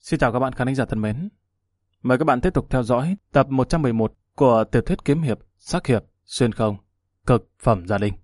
Xin chào các bạn khán giả thân mến. Mời các bạn tiếp tục theo dõi tập 111 của tiểu thuyết kiếm hiệp, sắc hiệp, xuyên không, cực phẩm gia đình.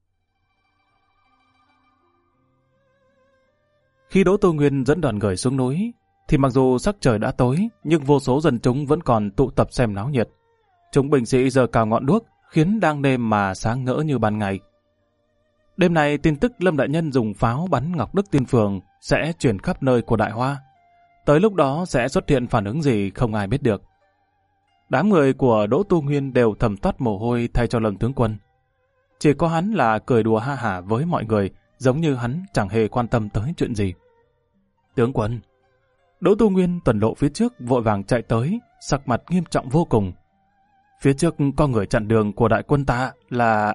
Khi Đỗ Tu Nguyên dẫn đoàn người xuống núi, thì mặc dù sắc trời đã tối, nhưng vô số dân chúng vẫn còn tụ tập xem náo nhiệt. Chúng binh sĩ giơ cao ngọn đuốc, khiến đang đêm mà sáng ngỡ như ban ngày. Đêm này, tin tức Lâm đại nhân dùng pháo bắn Ngọc Đức Tiên Phường sẽ truyền khắp nơi của Đại Hoa. Tới lúc đó sẽ xuất hiện phản ứng gì không ai biết được. Đám người của Đỗ Tu Nguyên đều thầm toát mồ hôi thay cho Lâm tướng quân. Chỉ có hắn là cười đùa ha hả với mọi người, giống như hắn chẳng hề quan tâm tới chuyện gì. Tướng quân! Đỗ Tu Nguyên tuần lộ phía trước vội vàng chạy tới, sắc mặt nghiêm trọng vô cùng. Phía trước có người chặn đường của đại quân ta là...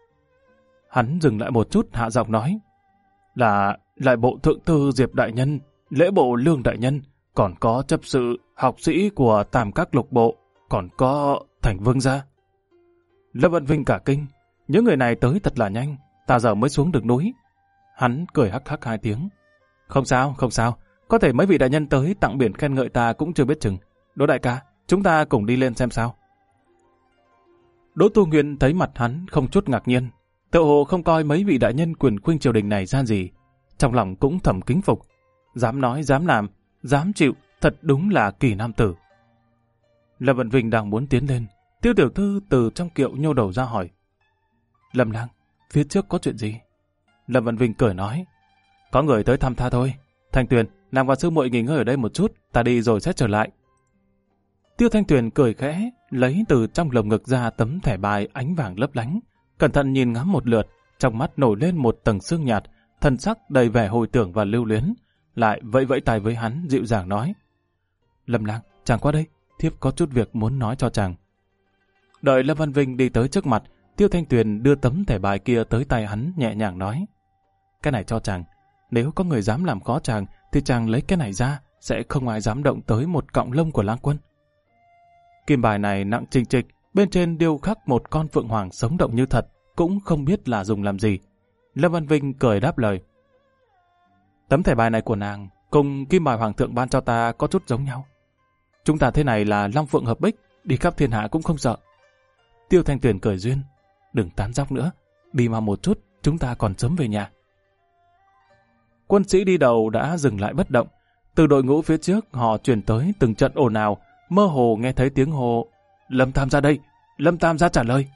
Hắn dừng lại một chút hạ giọng nói. Là lại bộ thượng thư Diệp đại nhân, lễ bộ Lương đại nhân, còn có chấp sự học sĩ của Tam Các lục bộ, còn có Thành Vương gia. Lâm Vận Vinh cả kinh, những người này tới thật là nhanh, ta giờ mới xuống được núi. Hắn cười hắc hắc hai tiếng. Không sao, có thể mấy vị đại nhân tới tặng biển khen ngợi ta cũng chưa biết chừng. Đỗ đại ca, chúng ta cùng đi lên xem sao. Đỗ Tu Nguyên thấy mặt hắn không chút ngạc nhiên, tựa hồ không coi mấy vị đại nhân quyền khuynh triều đình này ra gì, trong lòng cũng thầm kính phục. Dám nói, dám làm, dám chịu, thật đúng là kỳ nam tử. Lâm Vận Vinh đang muốn tiến lên, Tiêu tiểu thư từ trong kiệu nhô đầu ra hỏi. Lâm lang, phía trước có chuyện gì? Lâm Vận Vinh cười nói. Có người tới thăm ta thôi. Thanh Tuyền, nàng và sư muội nghỉ ngơi ở đây một chút, ta đi rồi sẽ trở lại. Tiêu Thanh Tuyền cười khẽ, lấy từ trong lồng ngực ra tấm thẻ bài ánh vàng lấp lánh, cẩn thận nhìn ngắm một lượt, trong mắt nổi lên một tầng sương nhạt, thần sắc đầy vẻ hồi tưởng và lưu luyến, lại vẫy vẫy tay với hắn dịu dàng nói. Lâm lang, chàng qua đây, thiếp có chút việc muốn nói cho chàng. Đợi Lâm Văn Vinh đi tới trước mặt, Tiêu Thanh Tuyền đưa tấm thẻ bài kia tới tay hắn nhẹ nhàng nói. Cái này cho chàng, nếu có người dám làm khó chàng thì chàng lấy cái này ra, sẽ không ai dám động tới một cọng lông của lang quân. Kim bài này nặng trịch trịch, bên trên điêu khắc một con phượng hoàng sống động như thật, cũng không biết là dùng làm gì. Lâm Văn Vinh cười đáp lời. Tấm thẻ bài này của nàng cùng kim bài hoàng thượng ban cho ta có chút giống nhau. Chúng ta thế này là long phượng hợp bích, đi khắp thiên hạ cũng không sợ. Tiêu Thanh Tuyền cười duyên. Đừng tán dóc nữa, đi mà một chút, chúng ta còn sớm về nhà. Quân sĩ đi đầu đã dừng lại bất động. Từ đội ngũ phía trước họ chuyển tới từng trận ồn ào, mơ hồ nghe thấy tiếng hô. Lâm Tam ra đây, Lâm Tam ra trả lời.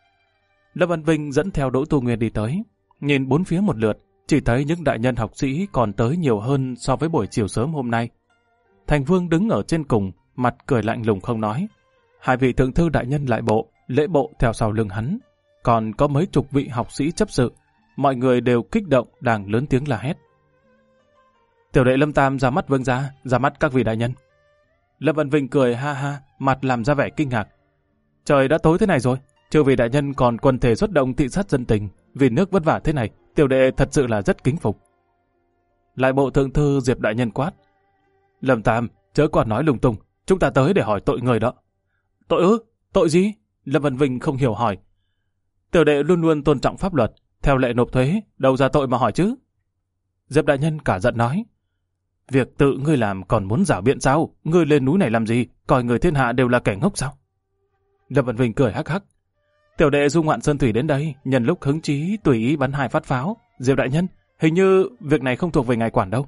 Lâm Văn Vinh dẫn theo Đỗ Tu Nguyên đi tới, nhìn bốn phía một lượt, chỉ thấy những đại nhân học sĩ còn tới nhiều hơn so với buổi chiều sớm hôm nay. Thành Vương đứng ở trên cùng, mặt cười lạnh lùng không nói. Hai vị thượng thư đại nhân lại bộ, lễ bộ theo sau lưng hắn. Còn có mấy chục vị học sĩ chấp sự, mọi người đều kích động đang lớn tiếng la hét. Tiểu đệ Lâm Tam ra mắt vương gia, ra mắt các vị đại nhân. Lâm Văn Vinh cười ha ha, mặt làm ra vẻ kinh ngạc. Trời đã tối thế này rồi, chư vị đại nhân còn quần thể xuất động thị sát dân tình, vì nước vất vả thế này, tiểu đệ thật sự là rất kính phục. Lại bộ thượng thư Diệp đại nhân quát. Lâm Tam, chớ còn nói lung tung, chúng ta tới để hỏi tội người đó. Tội ư? Tội gì? Lâm Văn Vinh không hiểu hỏi. Tiểu đệ luôn luôn tôn trọng pháp luật, theo lệ nộp thuế, đâu ra tội mà hỏi chứ? Diệp đại nhân cả giận nói. Việc tự ngươi làm còn muốn giảo biện sao? Ngươi lên núi này làm gì? Coi người thiên hạ đều là kẻ ngốc sao? Lâm Văn Vinh cười hắc hắc. Tiểu đệ du ngoạn Sơn Thủy đến đây, nhân lúc hứng chí tùy ý bắn 2 phát pháo. Diệp đại nhân, hình như việc này không thuộc về ngài quản đâu.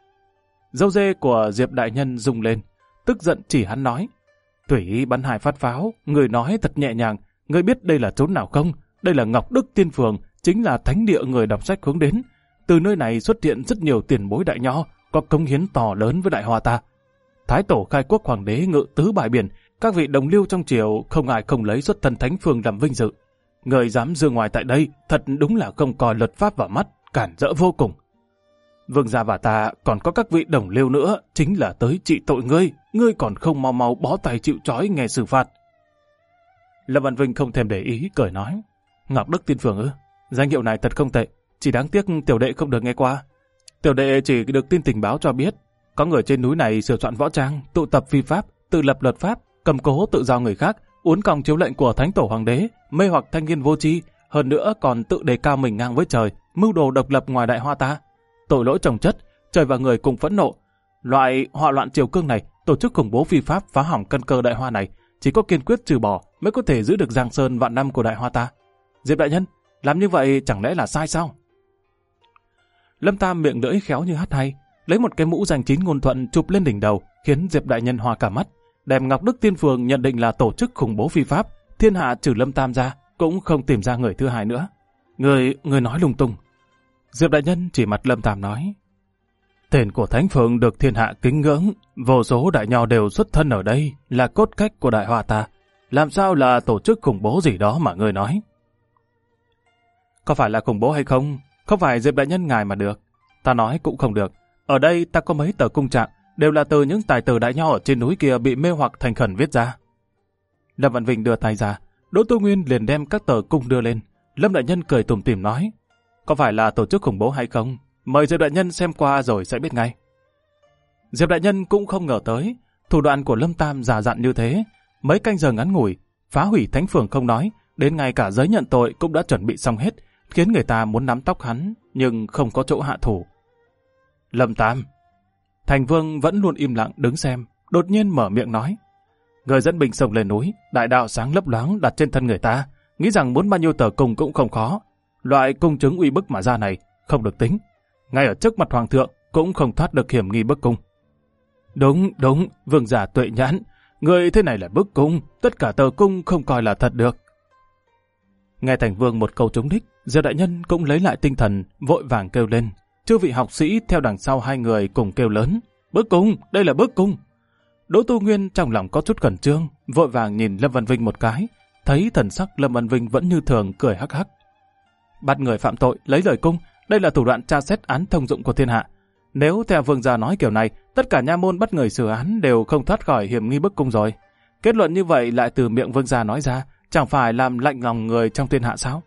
Dâu dê của Diệp đại nhân rung lên, tức giận chỉ hắn nói. Tùy ý bắn 2 phát pháo, người nói thật nhẹ nhàng, người biết đây là chốn nào không? Đây là Ngọc Đức Tiên Phường, chính là thánh địa người đọc sách hướng đến. Từ nơi này xuất hiện rất nhiều tiền bối đại nho, có cống hiến to lớn với Đại Hoa ta. Thái tổ khai quốc hoàng đế ngự tứ bãi biển, các vị đồng liêu trong triều không ai không lấy xuất thân thánh phương làm vinh dự. Người dám dương ngoài tại đây, thật đúng là không coi luật pháp vào mắt, cản rỡ vô cùng. Vương gia và ta còn có các vị đồng liêu nữa, chính là tới trị tội ngươi, ngươi còn không mau mau bó tay chịu trói nghe xử phạt. Lâm Văn Vinh không thèm để ý, cười nói. Ngọc Đức Tiên Phường ư? Danh hiệu này thật không tệ, chỉ đáng tiếc tiểu đệ không được nghe qua. Tiểu đệ chỉ được tin tình báo cho biết, có người trên núi này sửa soạn võ trang, tụ tập phi pháp, tự lập luật pháp, cầm cố tự do người khác, uốn cong chiếu lệnh của thánh tổ hoàng đế, mê hoặc thanh niên vô tri, hơn nữa còn tự đề cao mình ngang với trời, mưu đồ độc lập ngoài Đại Hoa ta. Tội lỗi chồng chất, trời và người cùng phẫn nộ. Loại họa loạn triều cương này, tổ chức khủng bố phi pháp phá hỏng căn cơ Đại Hoa này, chỉ có kiên quyết trừ bỏ mới có thể giữ được giang sơn vạn năm của Đại Hoa ta. Diệp đại nhân, làm như vậy chẳng lẽ là sai sao? Lâm Tam miệng lưỡi khéo như hắt hay, lấy một cái mũ danh chín ngôn thuận chụp lên đỉnh đầu, khiến Diệp đại nhân hoa cả mắt. Đem Ngọc Đức Tiên Phường nhận định là tổ chức khủng bố phi pháp, thiên hạ trừ Lâm Tam ra, cũng không tìm ra người thứ hai nữa. Người nói lung tung. Diệp đại nhân chỉ mặt Lâm Tam nói: Tên của Thánh Phường được thiên hạ kính ngưỡng, vô số đại nho đều xuất thân ở đây, là cốt cách của Đại Hoa ta. Làm sao là tổ chức khủng bố gì đó mà người nói? Có phải là khủng bố hay không? Không phải Diệp đại nhân ngài mà được. Ta nói cũng không được. Ở đây ta có mấy tờ cung trạng, đều là từ những tài tử đại nho ở trên núi kia bị mê hoặc thành khẩn viết ra. Lâm Văn Vinh đưa tay ra, Đỗ Tu Nguyên liền đem các tờ cung đưa lên. Lâm đại nhân cười tủm tỉm nói: Có phải là tổ chức khủng bố hay không? Mời Diệp đại nhân xem qua rồi sẽ biết ngay. Diệp đại nhân cũng không ngờ tới, thủ đoạn của Lâm Tam già dặn như thế. Mấy canh giờ ngắn ngủi, phá hủy Thánh Phường không nói, đến ngay cả giấy nhận tội cũng đã chuẩn bị xong hết, khiến người ta muốn nắm tóc hắn, nhưng không có chỗ hạ thủ. Lâm Tam. Thành Vương vẫn luôn im lặng đứng xem, đột nhiên mở miệng nói: Người dẫn binh sông lên núi, đại đạo sáng lấp loáng đặt trên thân người ta, nghĩ rằng muốn bao nhiêu tờ cung cũng không khó. Loại cung chứng uy bức mà ra này không được tính, ngay ở trước mặt hoàng thượng cũng không thoát được hiểm nghi bức cung. Đúng, vương giả tuệ nhãn, người thế này là bức cung, tất cả tờ cung không coi là thật được. Nghe Thành Vương một câu trúng đích, Diệp đại nhân cũng lấy lại tinh thần, vội vàng kêu lên. Chư vị học sĩ theo đằng sau hai người cùng kêu lớn: Bức cung, đây là bức cung. Đỗ Tu Nguyên trong lòng có chút khẩn trương, vội vàng nhìn Lâm Văn Vinh một cái, thấy thần sắc Lâm Văn Vinh vẫn như thường, cười hắc hắc. Bắt người phạm tội lấy lời cung, đây là thủ đoạn tra xét án thông dụng của thiên hạ. Nếu theo vương gia nói kiểu này, tất cả nha môn bắt người xử án đều không thoát khỏi hiểm nghi bức cung rồi. Kết luận như vậy lại từ miệng vương gia nói ra, chẳng phải làm lạnh lòng người trong thiên hạ sao?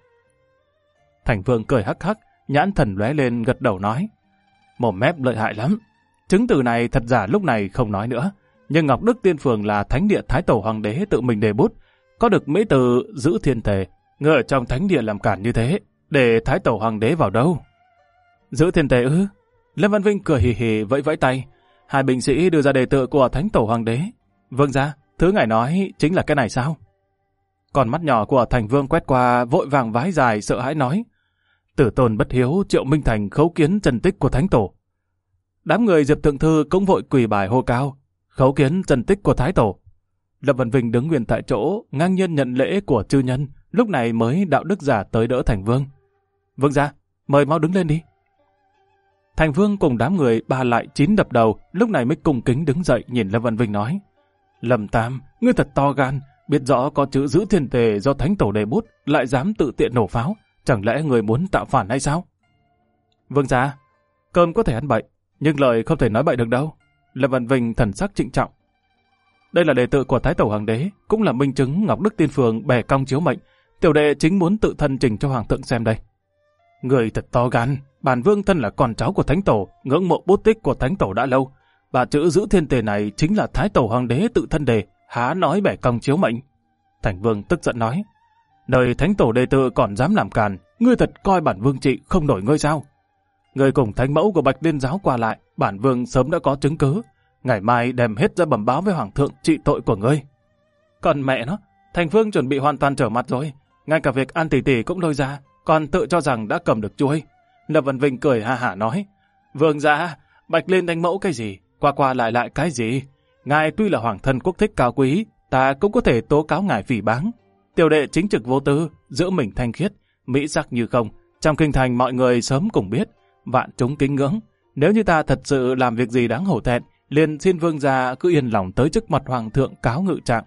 Thành Vương cười hắc hắc, nhãn thần lóe lên gật đầu nói: Mồm mép lợi hại lắm. Chứng từ này thật giả lúc này không nói nữa, nhưng Ngọc Đức Tiên Phường là thánh địa Thái Tổ Hoàng đế tự mình đề bút, có được mỹ từ giữ thiên tề. Người ở trong thánh địa làm cản như thế, để Thái Tổ Hoàng đế vào đâu? Giữ thiên tề ư? Lâm Văn Vinh cười hì hì vẫy vẫy tay. Hai binh sĩ đưa ra đề tự của Thánh Tổ Hoàng đế. Vương gia, thứ ngài nói chính là cái này sao? Còn mắt nhỏ của Thành Vương quét qua, vội vàng vái dài sợ hãi nói: Tử tôn bất hiếu, Triệu Minh Thành khấu kiến chân tích của Thánh Tổ. Đám người Diệp Thượng Thư cũng vội quỳ bài hô cao: Khấu kiến chân tích của Thái Tổ. Lâm Văn Vinh đứng nguyên tại chỗ, ngang nhiên nhận lễ của chư nhân, lúc này mới đạo đức giả tới đỡ Thành Vương. Vương gia, mời mau đứng lên đi. Thành Vương cùng đám người ba lại chín đập đầu, lúc này mới cung kính đứng dậy nhìn Lâm Văn Vinh nói: Lâm Tam, ngươi thật to gan, biết rõ có chữ giữ thiên tề do Thánh Tổ đề bút, lại dám tự tiện nổ pháo, chẳng lẽ người muốn tạo phản hay sao? Vương gia, cơm có thể ăn bậy, nhưng lời không thể nói bậy được đâu. Lâm Văn Vinh thần sắc trịnh trọng. Đây là đề tự của Thái Tổ Hoàng đế, cũng là minh chứng Ngọc Đức Tiên Phường bè cong chiếu mệnh, tiểu đệ chính muốn tự thân trình cho hoàng thượng xem đây. Người thật to gan, bản vương thân là con cháu của Thánh Tổ, ngưỡng mộ bút tích của Thánh Tổ đã lâu. Bà chữ giữ thiên tề này chính là Thái Tổ Hoàng đế tự thân đề, há nói bẻ cong chiếu mệnh. Thành Vương tức giận nói: Đời Thánh Tổ đề tự còn dám làm càn, ngươi thật coi bản vương trị không nổi ngươi sao? Ngươi cùng thánh mẫu của Bạch Liên giáo qua lại, bản vương sớm đã có chứng cứ, ngày mai đem hết ra bẩm báo với hoàng thượng trị tội của ngươi. Còn mẹ nó, Thành Vương chuẩn bị hoàn toàn trở mặt rồi, ngay cả việc An tỷ tỷ cũng lôi ra, còn tự cho rằng đã cầm được chuôi. Lâm Văn Vinh cười ha hả nói: Vương gia, Bạch Liên thánh mẫu cái gì, qua qua lại cái gì? Ngài tuy là hoàng thân quốc thích cao quý, ta cũng có thể tố cáo ngài phỉ báng. Tiểu đệ chính trực vô tư, giữ mình thanh khiết, mỹ sắc như không, trong kinh thành mọi người sớm cùng biết, vạn chúng kính ngưỡng. Nếu như ta thật sự làm việc gì đáng hổ thẹn, liền xin vương gia cứ yên lòng tới trước mặt hoàng thượng cáo ngự trạng.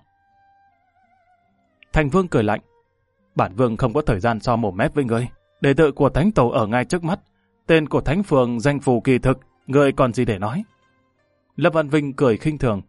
Thành Vương cười lạnh: Bản vương không có thời gian so mồm mép với ngươi. Đề tự của Thánh Tổ ở ngay trước mắt, tên của Thánh Phường danh phù kỳ thực, ngươi còn gì để nói? Lâm Văn Vinh cười khinh thường: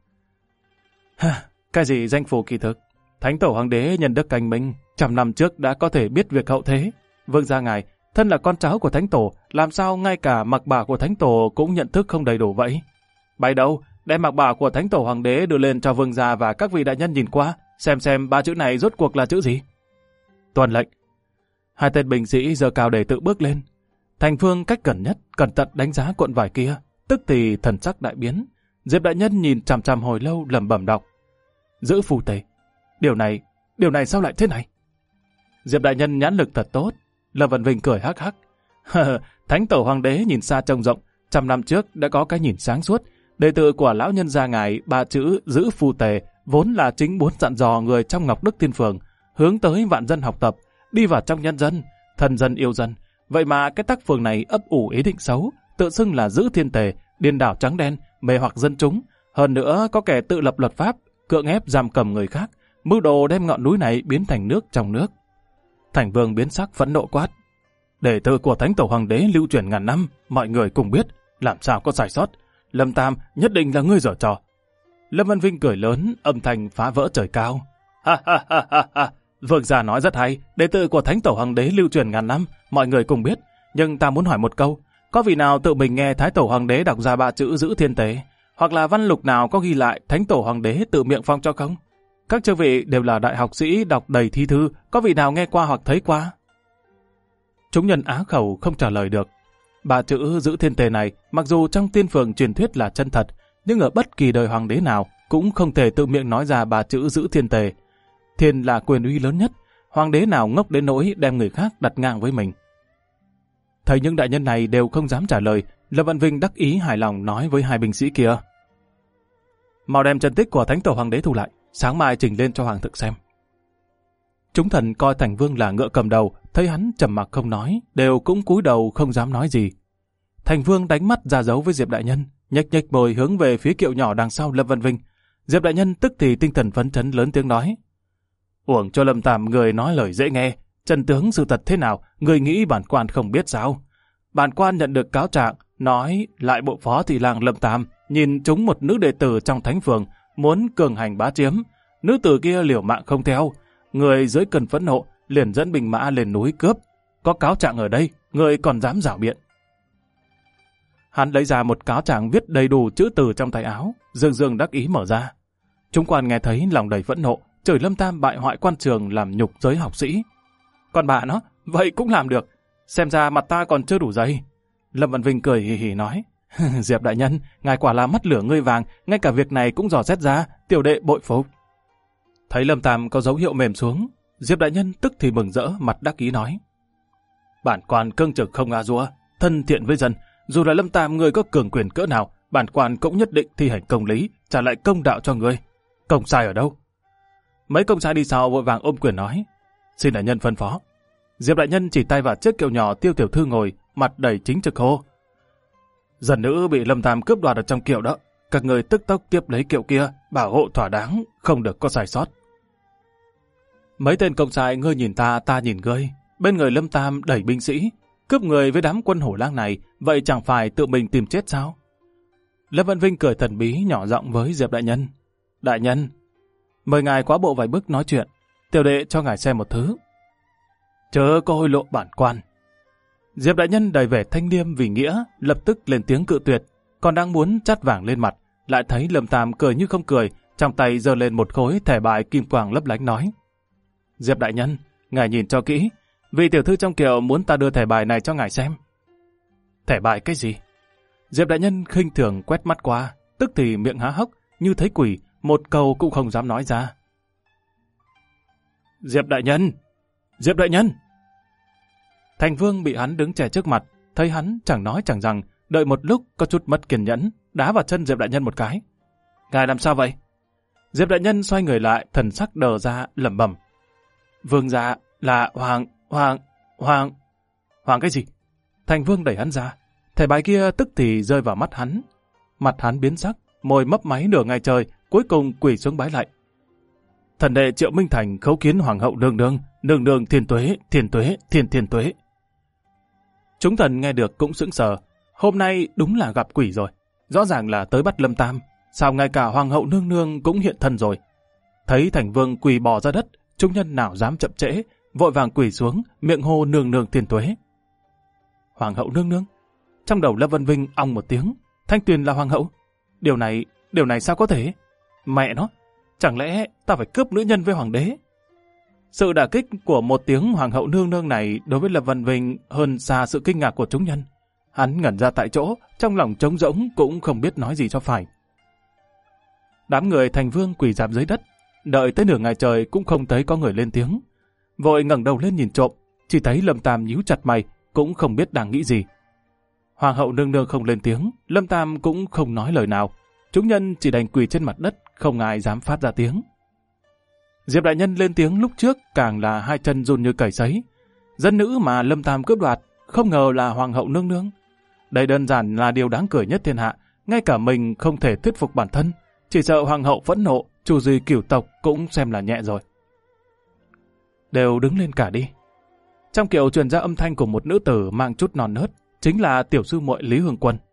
Cái gì danh phù kỳ thực? Thánh Tổ Hoàng đế nhân đức canh minh, 100 năm trước đã có thể biết việc hậu thế. Vương gia ngài, thân là con cháu của Thánh Tổ, làm sao ngay cả mặc bả của Thánh Tổ cũng nhận thức không đầy đủ vậy? Bày đâu, đem mặc bả của Thánh Tổ Hoàng đế đưa lên cho vương gia và các vị đại nhân nhìn qua, xem ba chữ này rốt cuộc là chữ gì. Tuân lệnh. Hai tên binh sĩ giơ cao để tự bước lên. Thành Vương cách gần nhất, cẩn thận đánh giá cuộn vải kia, tức thì thần sắc đại biến. Diệp đại nhân nhìn chằm chằm hồi lâu lẩm bẩm đọc. Giữ phù tề. Điều này sao lại thế này? Diệp đại nhân nhãn lực thật tốt. Lâm Văn Vinh cười hắc hắc. Thánh tổ hoàng đế nhìn xa trông rộng, 100 năm trước đã có cái nhìn sáng suốt. Đệ tử của lão nhân gia ngài 3 chữ giữ phù tề vốn là chính muốn dặn dò người trong Ngọc Đức Thiên Phường, hướng tới vạn dân học tập, đi vào trong nhân dân, thân dân yêu dân. Vậy mà cái tác phường này ấp ủ ý định xấu, tự xưng là giữ thiên tề, điên đảo trắng đen, mê hoặc dân chúng. Hơn nữa có kẻ tự lập luật pháp, cưỡng ép giam cầm người khác, mưu đồ đem ngọn núi này biến thành nước trong nước. Thành Vương biến sắc phẫn nộ quát. Đệ tử của Thánh Tổ Hoàng đế lưu truyền ngàn năm, mọi người cùng biết, làm sao có sai sót. Lâm Tam nhất định là ngươi giở trò. Lâm Văn Vinh cười lớn, âm thanh phá vỡ trời cao. Ha ha ha ha ha. Vương gia nói rất hay, đệ tử của Thánh Tổ Hoàng đế lưu truyền ngàn năm, mọi người cùng biết. Nhưng ta muốn hỏi một câu, có vị nào tự mình nghe Thái Tổ Hoàng đế đọc ra 3 chữ giữ thiên tế, hoặc là văn lục nào có ghi lại Thánh Tổ Hoàng đế tự miệng phong cho không? Các chư vị đều là đại học sĩ đọc đầy thi thư, có vị nào nghe qua hoặc thấy qua? Chúng nhân á khẩu không trả lời được. 3 chữ giữ thiên tề này, mặc dù trong tiên phường truyền thuyết là chân thật, nhưng ở bất kỳ đời hoàng đế nào cũng không thể tự miệng nói ra 3 chữ giữ thiên tề. Thiên là quyền uy lớn nhất, hoàng đế nào ngốc đến nỗi đem người khác đặt ngang với mình. Thấy những đại nhân này đều không dám trả lời, Lâm Văn Vinh đắc ý hài lòng nói với 2 binh sĩ kia. Mau đem chân tích của Thánh Tổ Hoàng đế thu lại, sáng mai trình lên cho hoàng thượng xem. Chúng thần coi Thành Vương là ngựa cầm đầu, thấy hắn trầm mặc không nói, đều cũng cúi đầu không dám nói gì. Thành Vương đánh mắt ra dấu với Diệp đại nhân, nhếch nhếch môi hướng về phía kiệu nhỏ đằng sau Lâm Văn Vinh. Diệp đại nhân tức thì tinh thần phấn chấn lớn tiếng nói. Uổng cho Lâm Tam người nói lời dễ nghe, chân tướng sự thật thế nào, người nghĩ bản quan không biết sao? Bản quan nhận được cáo trạng, nói lại bộ phó thị lang Lâm Tam nhìn trúng một nữ đệ tử trong thánh phường, muốn cường hành bá chiếm. Nữ tử kia liều mạng không theo, người dưới cơn phẫn nộ liền dẫn binh mã lên núi cướp. Có cáo trạng ở đây, người còn dám giảo biện. Hắn lấy ra một cáo trạng viết đầy đủ chữ từ trong tay áo, dương dương đắc ý mở ra. Chúng quan nghe thấy lòng đầy phẫn nộ, chửi Lâm Tam bại hoại quan trường làm nhục giới học sĩ. Còn bà nó, vậy cũng làm được, xem ra mặt ta còn chưa đủ dày. Lâm Văn Vinh cười hì hì nói. Diệp đại nhân, ngài quả là mắt lửa ngươi vàng, ngay cả việc này cũng dò xét ra, tiểu đệ bội phục. Thấy Lâm Tam có dấu hiệu mềm xuống, Diệp đại nhân tức thì mừng rỡ, mặt đắc ý nói. Bản quan cương trực không ngã rúa, thân thiện với dân, dù là Lâm Tam người có cường quyền cỡ nào, bản quan cũng nhất định thi hành công lý, trả lại công đạo cho ngươi. Công sai ở đâu? Mấy công sai đi sau vội vàng ôm quyền nói. Xin đại nhân phân phó. Diệp đại nhân chỉ tay vào chiếc kiệu nhỏ Tiêu tiểu thư ngồi, mặt đầy chính trực hô. Dần nữ bị Lâm Tam cướp đoạt ở trong kiệu đó, các người tức tốc tiếp lấy kiệu kia, bảo hộ thỏa đáng, không được có sai sót. Mấy tên công sai ngươi nhìn ta, ta nhìn ngươi, bên người Lâm Tam đẩy binh sĩ, cướp người với đám quân hổ lang này, vậy chẳng phải tự mình tìm chết sao? Lâm Văn Vinh cười thần bí nhỏ giọng với Diệp đại nhân. Đại nhân, mời ngài quá bộ vài bước nói chuyện, tiểu đệ cho ngài xem một thứ. Chớ có hối lộ bản quan. Diệp đại nhân đầy vẻ thanh liêm vì nghĩa, lập tức lên tiếng cự tuyệt, còn đang muốn chát vàng lên mặt, lại thấy Lâm Tam cười như không cười, trong tay giơ lên một khối thẻ bài kim quang lấp lánh nói. Diệp đại nhân, ngài nhìn cho kỹ, vị tiểu thư trong kiệu muốn ta đưa thẻ bài này cho ngài xem. Thẻ bài cái gì? Diệp đại nhân khinh thường quét mắt qua, tức thì miệng há hốc, như thấy quỷ, một câu cũng không dám nói ra. Diệp đại nhân! Diệp đại nhân! Thành Vương bị hắn đứng che trước mặt, thấy hắn chẳng nói chẳng rằng, đợi một lúc có chút mất kiên nhẫn, đá vào chân Diệp đại nhân một cái. Ngài làm sao vậy? Diệp đại nhân xoay người lại, thần sắc đờ ra, lẩm bẩm. Vương gia là Hoàng cái gì? Thành Vương đẩy hắn ra, thẻ bài kia tức thì rơi vào mắt hắn. Mặt hắn biến sắc, môi mấp máy nửa ngày trời, cuối cùng quỳ xuống bái lại. Thần đệ Triệu Minh Thành khấu kiến hoàng hậu nương nương thiên tuế. Chúng thần nghe được cũng sững sờ, hôm nay đúng là gặp quỷ rồi, rõ ràng là tới bắt Lâm Tam, sao ngay cả hoàng hậu nương nương cũng hiện thân rồi. Thấy Thành Vương quỳ bò ra đất, chúng nhân nào dám chậm trễ, vội vàng quỳ xuống, miệng hô nương thiên tuế. Hoàng hậu nương nương? Trong đầu Lâm Văn Vinh ong một tiếng, Thanh Tuyền là hoàng hậu? Điều này sao có thể? Mẹ nó, chẳng lẽ ta phải cướp nữ nhân với hoàng đế? Sự đả kích của một tiếng hoàng hậu nương nương này đối với Lâm Văn Vinh hơn xa sự kinh ngạc của chúng nhân. Hắn ngẩn ra tại chỗ, trong lòng trống rỗng cũng không biết nói gì cho phải. Đám người thành vương quỳ rạp dưới đất, đợi tới nửa ngày trời cũng không thấy có người lên tiếng. Vội ngẩng đầu lên nhìn trộm, chỉ thấy Lâm Tam nhíu chặt mày, cũng không biết đang nghĩ gì. Hoàng hậu nương nương không lên tiếng, Lâm Tam cũng không nói lời nào. Chúng nhân chỉ đành quỳ trên mặt đất, không ai dám phát ra tiếng. Diệp đại nhân lên tiếng lúc trước càng là hai chân run như cầy sấy. Dân nữ mà Lâm Tam cướp đoạt, không ngờ là hoàng hậu nương nương. Đây đơn giản là điều đáng cười nhất thiên hạ, ngay cả mình không thể thuyết phục bản thân, chỉ sợ hoàng hậu phẫn nộ, chủ gì cửu tộc cũng xem là nhẹ rồi. Đều đứng lên cả đi. Trong kiệu truyền ra âm thanh của một nữ tử mang chút non nớt, chính là tiểu sư muội Lý Hương Quân.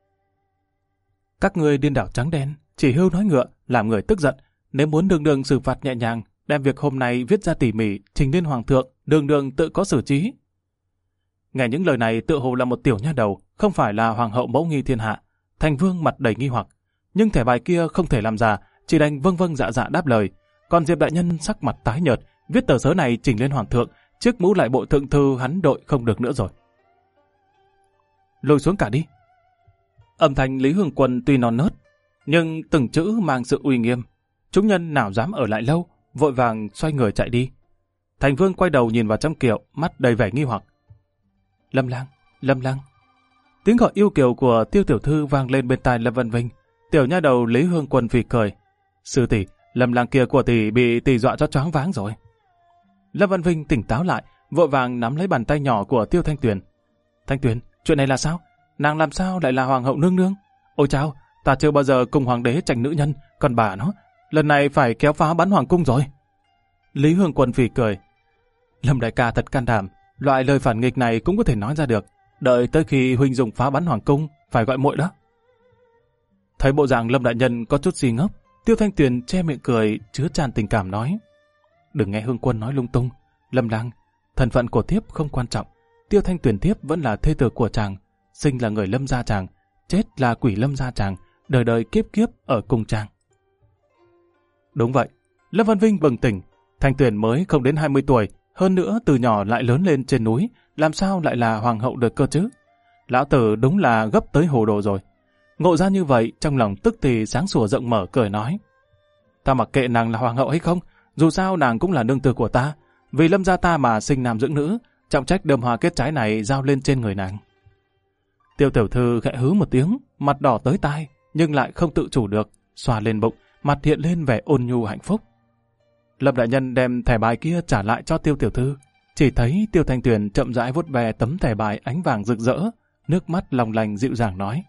Các ngươi điên đảo trắng đen, chỉ hưu nói ngựa, làm người tức giận. Nếu muốn đường đường xử phạt nhẹ nhàng, đem việc hôm nay viết ra tỉ mỉ, trình lên hoàng thượng, đường đường tự có xử trí. Nghe những lời này tự hồ là một tiểu nha đầu, không phải là hoàng hậu mẫu nghi thiên hạ. Thành vương mặt đầy nghi hoặc, nhưng thẻ bài kia không thể làm giả, chỉ đành vâng vâng dạ dạ đáp lời. Còn Diệp đại nhân sắc mặt tái nhợt, viết tờ sớ này trình lên hoàng thượng, chiếc mũ lại bộ thượng thư hắn đội không được nữa rồi. Lùi xuống cả đi. Âm thanh Lý Hương Quân tuy non nớt, nhưng từng chữ mang sự uy nghiêm. Chúng nhân nào dám ở lại lâu, vội vàng xoay người chạy đi. Thành vương quay đầu nhìn vào trong kiệu, mắt đầy vẻ nghi hoặc. Lâm Lang, Lâm Lang. Tiếng gọi yêu kiều của Tiêu tiểu thư vang lên bên tai Lâm Vân Vinh. Tiểu nha đầu Lý Hương Quân phì cười. Sư tỷ, Lâm Lang kia của tỷ bị tỷ dọa cho choáng váng rồi. Lâm Vân Vinh tỉnh táo lại, vội vàng nắm lấy bàn tay nhỏ của Tiêu Thanh Tuyền. Thanh Tuyền, chuyện này là sao? Nàng làm sao lại là hoàng hậu nương nương? Ôi chao, ta chưa bao giờ cùng hoàng đế tranh nữ nhân, còn bà nó, lần này phải kéo phá bắn hoàng cung rồi. Lý Hương Quân phì cười. Lâm đại ca thật can đảm, loại lời phản nghịch này cũng có thể nói ra được. Đợi tới khi huynh dùng phá bắn hoàng cung, phải gọi muội đó. Thấy bộ dạng Lâm đại nhân có chút gì ngốc, Tiêu Thanh Tuyền che miệng cười, chứa tràn tình cảm nói. Đừng nghe Hương Quân nói lung tung. Lâm Lang, thân phận của thiếp không quan trọng. Tiêu Thanh Tuyền thiếp vẫn là thê tử của chàng, sinh là người Lâm gia chàng, chết là quỷ Lâm gia chàng, đời đời kiếp kiếp ở cùng chàng. Đúng vậy, Lâm Văn Vinh bừng tỉnh. Thanh Tuyền mới không đến 20 tuổi, hơn nữa từ nhỏ lại lớn lên trên núi, làm sao lại là hoàng hậu được cơ chứ? Lão tử đúng là gấp tới hồ đồ rồi. Ngộ ra như vậy, trong lòng tức thì sáng sủa rộng mở cười nói. Ta mặc kệ nàng là hoàng hậu hay không, dù sao nàng cũng là nương tử của ta, vì Lâm gia ta mà sinh nam dưỡng nữ, trọng trách đơm hoa kết trái này giao lên trên người nàng. Tiêu tiểu thư khẽ hứ một tiếng, mặt đỏ tới tai, nhưng lại không tự chủ được, xoa lên bụng, mặt hiện lên vẻ ôn nhu hạnh phúc. Lâm đại nhân đem thẻ bài kia trả lại cho Tiêu tiểu thư, chỉ thấy Tiêu Thanh Tuyền chậm rãi vuốt ve tấm thẻ bài ánh vàng rực rỡ, nước mắt long lanh dịu dàng nói.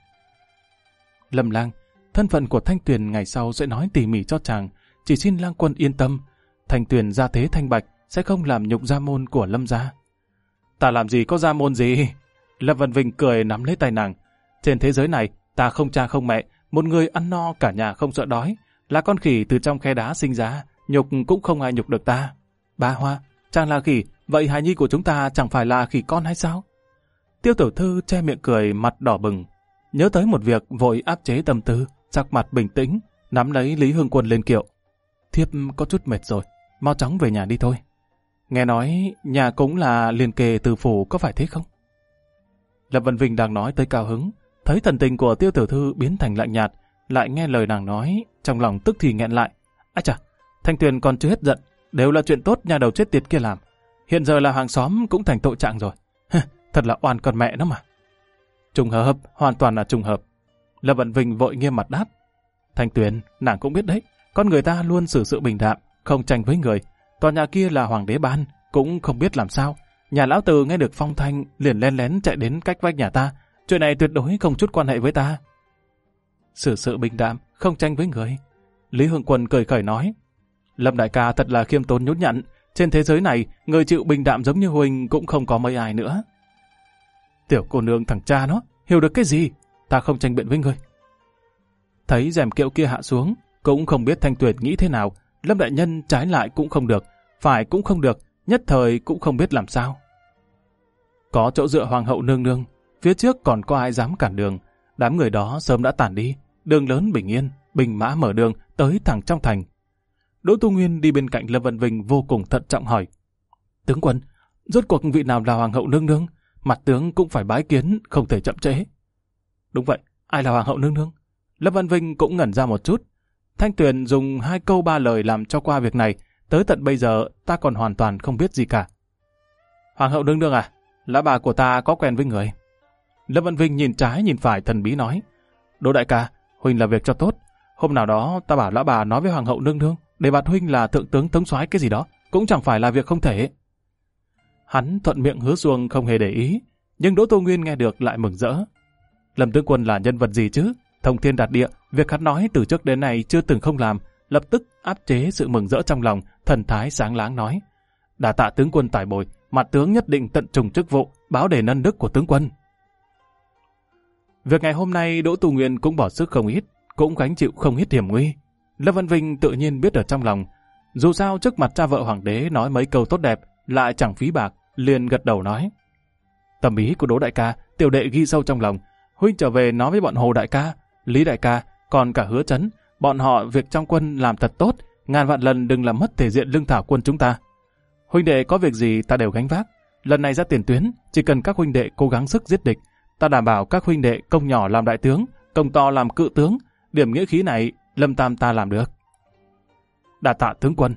Lâm Lang, thân phận của Thanh Tuyền ngày sau sẽ nói tỉ mỉ cho chàng, chỉ xin Lang quân yên tâm, Thanh Tuyền gia thế thanh bạch sẽ không làm nhục gia môn của Lâm gia. Ta làm gì có gia môn gì? Lâm Văn Vinh cười nắm lấy tay nàng. Trên thế giới này, ta không cha không mẹ, một người ăn no cả nhà không sợ đói, là con khỉ từ trong khe đá sinh ra, nhục cũng không ai nhục được ta. Ba Hoa, chàng là khỉ, vậy hài nhi của chúng ta chẳng phải là khỉ con hay sao? Tiêu tiểu thư che miệng cười, mặt đỏ bừng. Nhớ tới một việc vội áp chế tâm tư, sắc mặt bình tĩnh, nắm lấy Lý Hương Quân lên kiệu. Thiếp có chút mệt rồi, mau chóng về nhà đi thôi. Nghe nói nhà cũng là liền kề từ phủ, có phải thế không? Lâm Văn Vinh đang nói tới cao hứng, thấy thần tình của Tiêu tiểu thư biến thành lạnh nhạt, lại nghe lời nàng nói, trong lòng tức thì nghẹn lại. Ái chà, Thanh Tuyền còn chưa hết giận, đều là chuyện tốt nhà đầu chết tiệt kia làm. Hiện giờ là hàng xóm cũng thành tội trạng rồi. Thật là oan con mẹ nó mà. Trùng hợp, hoàn toàn là trùng hợp. Lâm Văn Vinh vội nghiêm mặt đáp. Thanh Tuyền, nàng cũng biết đấy, con người ta luôn xử sự bình đạm, không tranh với người. Tòa nhà kia là hoàng đế ban, cũng không biết làm sao. Nhà lão tử nghe được phong thanh, liền len lén chạy đến cách vách nhà ta. Chuyện này tuyệt đối không chút quan hệ với ta. Xử sự bình đạm, không tranh với người. Lý Hương Quân cười khởi nói. Lâm đại ca thật là khiêm tốn nhún nhặn. Trên thế giới này, người chịu bình đạm giống như Huỳnh cũng không có mấy ai nữa. Tiểu cô nương thằng cha nó, hiểu được cái gì? Ta không tranh biện với ngươi. Thấy rèm kiệu kia hạ xuống, cũng không biết Thanh Tuyền nghĩ thế nào. Lâm đại nhân trái lại cũng không được, phải cũng không được, nhất thời cũng không biết làm sao. Có chỗ dựa hoàng hậu nương nương, phía trước còn có ai dám cản đường. Đám người đó sớm đã tản đi, đường lớn bình yên, bình mã mở đường tới thẳng trong thành. Đỗ Tu Nguyên đi bên cạnh Lâm Văn Vinh vô cùng thận trọng hỏi. Tướng quân, rốt cuộc vị nào là hoàng hậu nương nương? Mặt tướng cũng phải bái kiến, không thể chậm trễ. Đúng vậy, ai là Hoàng hậu nương nương? Lâm Văn Vinh cũng ngẩn ra một chút. Thanh Tuyền dùng 2 câu 3 lời làm cho qua việc này, tới tận bây giờ ta còn hoàn toàn không biết gì cả. Hoàng hậu nương nương à, lão bà của ta có quen với người. Lâm Văn Vinh nhìn trái nhìn phải thần bí nói, Đỗ đại ca, huynh làm việc cho tốt. Hôm nào đó ta bảo lão bà nói với Hoàng hậu nương nương để bạt huynh là thượng tướng thống soái cái gì đó, cũng chẳng phải là việc không thể. Hắn thuận miệng hứa xuông không hề để ý, nhưng Đỗ Tô Nguyên nghe được lại mừng rỡ. Lâm tướng quân là nhân vật gì chứ? Thông thiên đạt địa, việc hắn nói từ trước đến nay chưa từng không làm, lập tức áp chế sự mừng rỡ trong lòng, thần thái sáng láng nói, đà tạ tướng quân tài bồi, mặt tướng nhất định tận trùng chức vụ, báo đền ân đức của tướng quân. Việc ngày hôm nay Đỗ Tu Nguyên cũng bỏ sức không ít, cũng gánh chịu không ít hiểm nguy. Lâm Văn Vinh tự nhiên biết ở trong lòng, dù sao trước mặt cha vợ hoàng đế nói mấy câu tốt đẹp lại chẳng phí bạc, liền gật đầu nói, tâm ý của Đỗ đại ca tiểu đệ ghi sâu trong lòng, huynh trở về nói với bọn Hồ đại ca, Lý đại ca, còn cả Hứa Chấn, bọn họ việc trong quân làm thật tốt, ngàn vạn lần đừng làm mất thể diện lương thảo quân chúng ta. Huynh đệ có việc gì ta đều gánh vác, lần này ra tiền tuyến, chỉ cần các huynh đệ cố gắng sức giết địch, ta đảm bảo các huynh đệ công nhỏ làm đại tướng, công to làm cự tướng, điểm nghĩa khí này Lâm Tam ta làm được. Đà tạ tướng quân.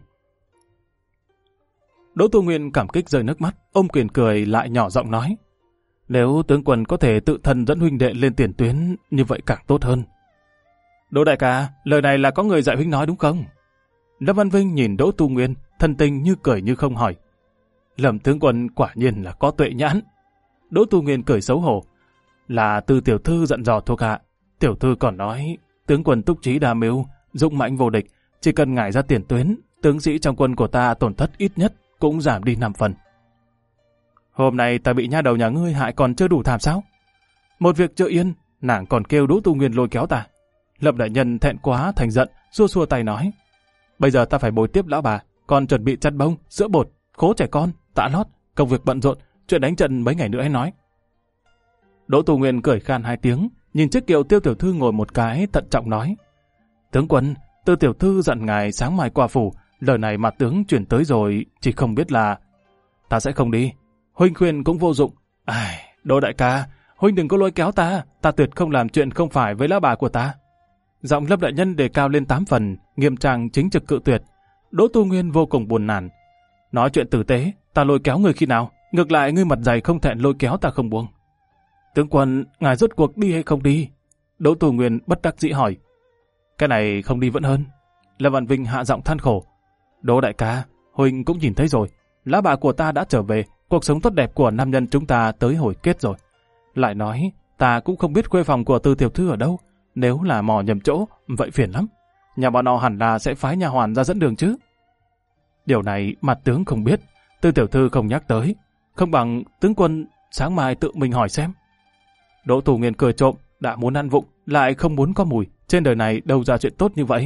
Đỗ Tu Nguyên cảm kích rơi nước mắt, ôm quyền cười lại nhỏ giọng nói, nếu tướng quân có thể tự thân dẫn huynh đệ lên tiền tuyến, như vậy càng tốt hơn. Đỗ đại ca, lời này là có người dạy huynh nói đúng không? Lâm Văn Vinh nhìn Đỗ Tu Nguyên, thân tình như cười như không hỏi. Lâm tướng quân quả nhiên là có tuệ nhãn. Đỗ Tu Nguyên cười xấu hổ, là Từ tiểu thư dặn dò thuộc hạ. Tiểu thư còn nói, tướng quân túc trí đa mưu, dũng mãnh vô địch, chỉ cần ngài ra tiền tuyến, tướng sĩ trong quân của ta tổn thất ít nhất cũng giảm đi 5 phần. Hôm nay ta bị nha đầu nhà ngươi hại còn chưa đủ thảm sao? Một việc chưa yên, nàng còn kêu Đỗ Tu Nguyên lôi kéo ta. Lâm đại nhân thẹn quá thành giận, xua xua tay nói, bây giờ ta phải bồi tiếp lão bà, còn chuẩn bị chăn bông, sữa bột, khố trẻ con, tạ lót, công việc bận rộn, chuyện đánh trận mấy ngày nữa hãy nói. Đỗ Tu Nguyên cười khan 2 tiếng, nhìn chiếc kiệu Tiêu tiểu thư ngồi một cái, thận trọng nói, tướng quân, Tư tiểu thư dặn ngài sáng mai qua phủ, lời này mà tướng chuyển tới rồi, chỉ không biết là... Ta sẽ không đi, huynh khuyên cũng vô dụng. Đỗ đại ca, huynh đừng có lôi kéo ta tuyệt không làm chuyện không phải với lão bà của ta. Giọng Lâm đại nhân đề cao lên 8 phần, nghiêm trang chính trực cự tuyệt. Đỗ Tu Nguyên vô cùng buồn nản. Nói chuyện tử tế, ta lôi kéo người khi nào? Ngược lại ngươi mặt dày không thẹn lôi kéo ta không buông. Tướng quân, ngài rốt cuộc đi hay không đi? Đỗ Tu Nguyên bất đắc dĩ hỏi. Cái này không đi vẫn hơn. Lâm Văn Vinh hạ giọng than khổ. Đỗ đại ca, huynh cũng nhìn thấy rồi, lão bà của ta đã trở về, cuộc sống tốt đẹp của nam nhân chúng ta tới hồi kết rồi. Lại nói, ta cũng không biết khuê phòng của Từ tiểu thư ở đâu, nếu là mò nhầm chỗ, vậy phiền lắm. Nhà bọn họ hẳn là sẽ phái nha hoàn ra dẫn đường chứ. Điều này mặt tướng không biết, Từ tiểu thư không nhắc tới, không bằng tướng quân sáng mai tự mình hỏi xem. Đỗ Tu Nguyên cười trộm, đã muốn ăn vụng, lại không muốn có mùi, trên đời này đâu ra chuyện tốt như vậy.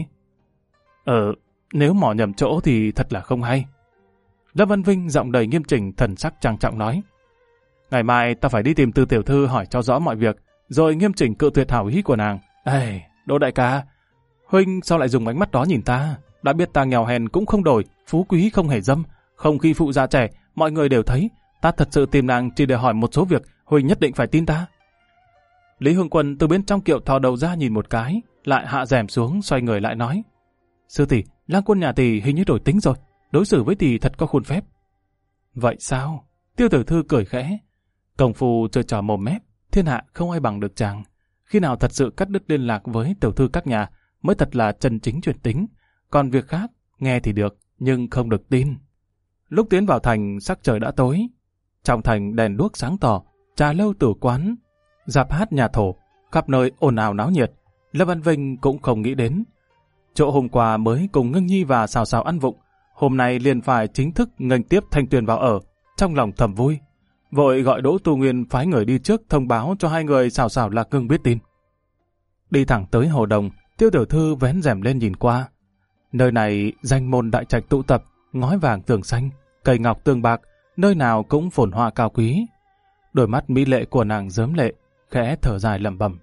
Nếu mò nhầm chỗ thì thật là không hay. Lâm Văn Vinh giọng đầy nghiêm chỉnh, thần sắc trang trọng nói. Ngày mai ta phải đi tìm Từ tiểu thư hỏi cho rõ mọi việc, rồi nghiêm chỉnh cự tuyệt hảo ý của nàng. Đỗ đại ca, huynh sao lại dùng ánh mắt đó nhìn ta? Đã biết ta nghèo hèn cũng không đổi, phú quý không hề dâm, không khi phụ già trẻ, mọi người đều thấy. Ta thật sự tìm nàng chỉ để hỏi một số việc, huynh nhất định phải tin ta. Lý Hương Quân từ bên trong kiệu thò đầu ra nhìn một cái, lại hạ rèm xuống, xoay người lại nói. Sư tỷ, lang quân nhà tỷ hình như đổi tính rồi, đối xử với tỷ thật có khuôn phép. Vậy sao? Tiêu tiểu thư cười khẽ. Công phu chơi trò mồm mép, thiên hạ không ai bằng được chàng. Khi nào thật sự cắt đứt liên lạc với tiểu thư các nhà, mới thật là chân chính chuyển tính. Còn việc khác, nghe thì được, nhưng không được tin. Lúc tiến vào thành, sắc trời đã tối. Trong thành đèn đuốc sáng tỏ, trà lâu tử quán, rạp hát nhà thổ, khắp nơi ồn ào náo nhiệt. Lâm Văn Vinh cũng không nghĩ đến. Chỗ hôm qua mới cùng Ngưng Nhi và Sào Sào ăn vụng, hôm nay liền phải chính thức nghênh tiếp Thanh Tuyền vào ở, trong lòng thầm vui. Vội gọi Đỗ Tu Nguyên phái người đi trước thông báo cho 2 người Sào Sào Lạc Ngưng biết tin. Đi thẳng tới hồ đồng, Tiêu tiểu thư vén rèm lên nhìn qua. Nơi này danh môn đại trạch tụ tập, ngói vàng tường xanh, cây ngọc tường bạc, nơi nào cũng phồn hoa cao quý. Đôi mắt mỹ lệ của nàng rớm lệ, khẽ thở dài lẩm bẩm.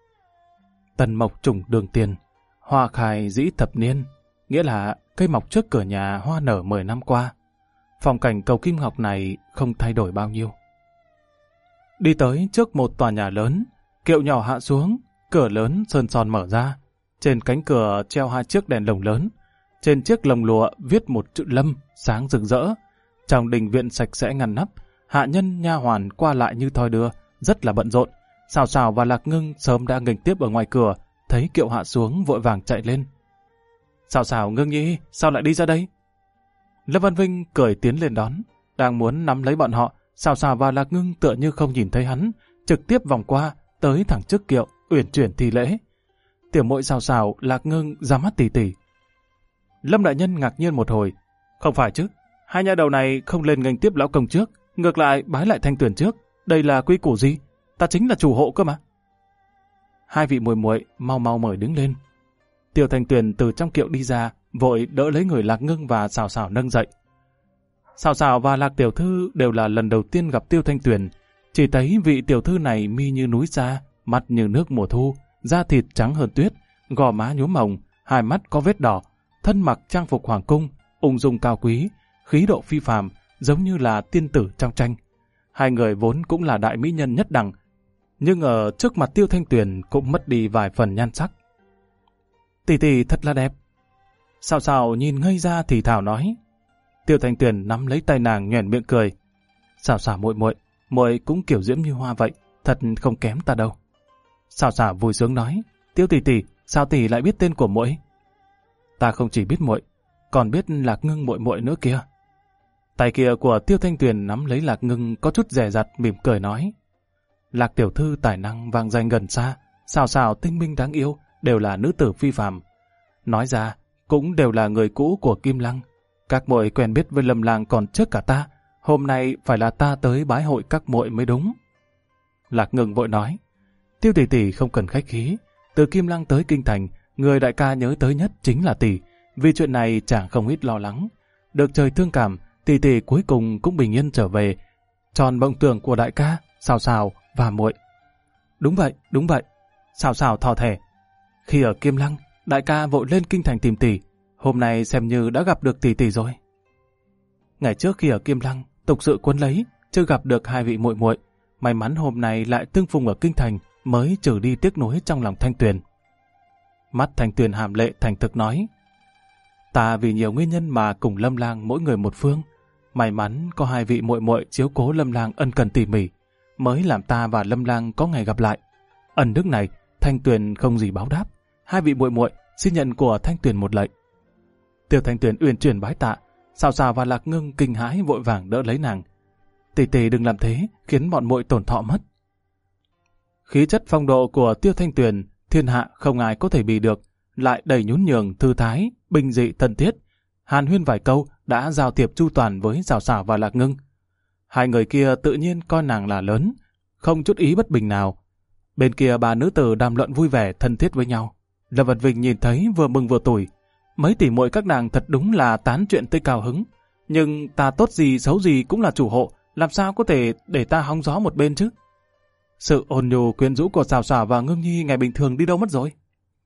Tần mộc trùng đường tiền, hoa khai dĩ thập niên, nghĩa là cây mọc trước cửa nhà hoa nở 10 năm qua. Phong cảnh cầu Kim Ngọc này không thay đổi bao nhiêu. Đi tới trước một tòa nhà lớn, Kiệu nhỏ hạ xuống, cửa lớn sơn son mở ra. Trên cánh cửa treo 2 chiếc đèn lồng lớn. Trên chiếc lồng lụa viết một chữ Lâm, sáng rực rỡ. Trong đình viện sạch sẽ ngăn nắp, hạ nhân nha hoàn qua lại như thoi đưa, rất là bận rộn. Sào Sào và Lạc Ngưng sớm đã nghênh tiếp ở ngoài cửa, thấy kiệu hạ xuống vội vàng chạy lên. Sào Sào, Ngưng Nhi, sao lại đi ra đây? Lâm Văn Vinh cười tiến lên đón, đang muốn nắm lấy bọn họ. Sào Sào và Lạc Ngưng tựa như không nhìn thấy hắn, trực tiếp vòng qua, tới thẳng trước kiệu, uyển chuyển thi lễ. Tiểu muội Sào Sào, Lạc Ngưng ra mắt tỷ tỷ. Lâm đại nhân ngạc nhiên một hồi. Không phải chứ, hai nhà đầu này không lên nghênh tiếp lão công trước, ngược lại bái lại Thanh Tuyền trước. Đây là quy củ gì? Ta chính là chủ hộ cơ mà. Hai vị muội muội mau mau mời đứng lên. Tiêu Thanh Tuyền từ trong kiệu đi ra, vội đỡ lấy người Lạc Ngưng và Sào Sào nâng dậy. Sào Sào và Lạc tiểu thư đều là lần đầu tiên gặp Tiêu Thanh Tuyền, chỉ thấy vị tiểu thư này mi như núi xa, mặt như nước mùa thu, da thịt trắng hơn tuyết, gò má nhuốm hồng, hai mắt có vết đỏ, thân mặc trang phục hoàng cung, ung dung cao quý, khí độ phi phàm, giống như là tiên tử trong tranh. Hai người vốn cũng là đại mỹ nhân nhất đẳng, nhưng ở trước mặt Tiêu Thanh Tuyền cũng mất đi vài phần nhan sắc. Tỷ tỷ thật là đẹp. Sào Sào nhìn ngây ra thì thào nói. Tiêu Thanh Tuyền nắm lấy tay nàng nhoẻn miệng cười. Sào Sào muội muội, muội cũng kiểu diễm như hoa vậy, thật không kém ta đâu. Sào Sào vui sướng nói. Tiêu tỷ tỷ, sao tỷ lại biết tên của muội? Ta không chỉ biết muội, còn biết Lạc Ngưng muội muội nữa kia. Tay kia của Tiêu Thanh Tuyền nắm lấy Lạc Ngưng có chút dè dặt mỉm cười nói. Lạc tiểu thư tài năng vang danh gần xa, Sào Sào tinh minh đáng yêu, đều là nữ tử phi phàm. Nói ra, cũng đều là người cũ của Kim Lăng. Các muội quen biết với Lâm lang còn trước cả ta, hôm nay phải là ta tới bái hội các muội mới đúng. Lạc Ngưng vội nói. Tiêu tỷ tỷ không cần khách khí, từ Kim Lăng tới Kinh Thành, người đại ca nhớ tới nhất chính là tỷ, vì chuyện này chàng không ít lo lắng. Được trời thương cảm, tỷ tỷ cuối cùng cũng bình yên trở về, tròn mộng tưởng của đại ca, Sào Sào và muội. Đúng vậy, Sào Sào thò thẻ. Khi ở Kim Lăng, đại ca vội lên Kinh Thành tìm tỷ, hôm nay xem như đã gặp được tỷ tỷ rồi. Ngày trước khi ở Kim Lăng, tục sự quấn lấy, chưa gặp được hai vị muội muội, may mắn hôm nay lại tương phùng ở Kinh Thành, mới trừ đi tiếc nuối trong lòng Thanh Tuyền. Mắt Thanh Tuyền hàm lệ thành thực nói. Ta vì nhiều nguyên nhân mà cùng Lâm lang mỗi người một phương, may mắn có hai vị muội muội chiếu cố Lâm lang ân cần tỉ mỉ, mới làm ta và Lâm lang có ngày gặp lại. Ân đức này, Thanh Tuyền không gì báo đáp. Hai vị muội muội xin nhận của Thanh Tuyền một lạy. Tiêu Thanh Tuyền uyển chuyển bái tạ. Sào Sào và Lạc Ngưng kinh hãi vội vàng đỡ lấy nàng. Tỷ tỷ đừng làm thế, khiến bọn muội tổn thọ mất. Khí chất phong độ của Tiêu Thanh Tuyền, thiên hạ không ai có thể bì được, lại đầy nhún nhường, thư thái, bình dị thân thiết. Hàn huyên vài câu đã giao thiệp chu toàn với Sào Sào và Lạc Ngưng. Hai người kia tự nhiên coi nàng là lớn, không chút ý bất bình nào. Bên kia ba nữ tử đàm luận vui vẻ thân thiết với nhau. Lâm Văn Vinh nhìn thấy vừa mừng vừa tủi. Mấy tỷ muội các nàng thật đúng là tán chuyện tới cao hứng. Nhưng ta tốt gì xấu gì cũng là chủ hộ, làm sao có thể để ta hóng gió một bên chứ? Sự ôn nhu quyến rũ của Sào Sào và Ngưng Nhi ngày bình thường đi đâu mất rồi?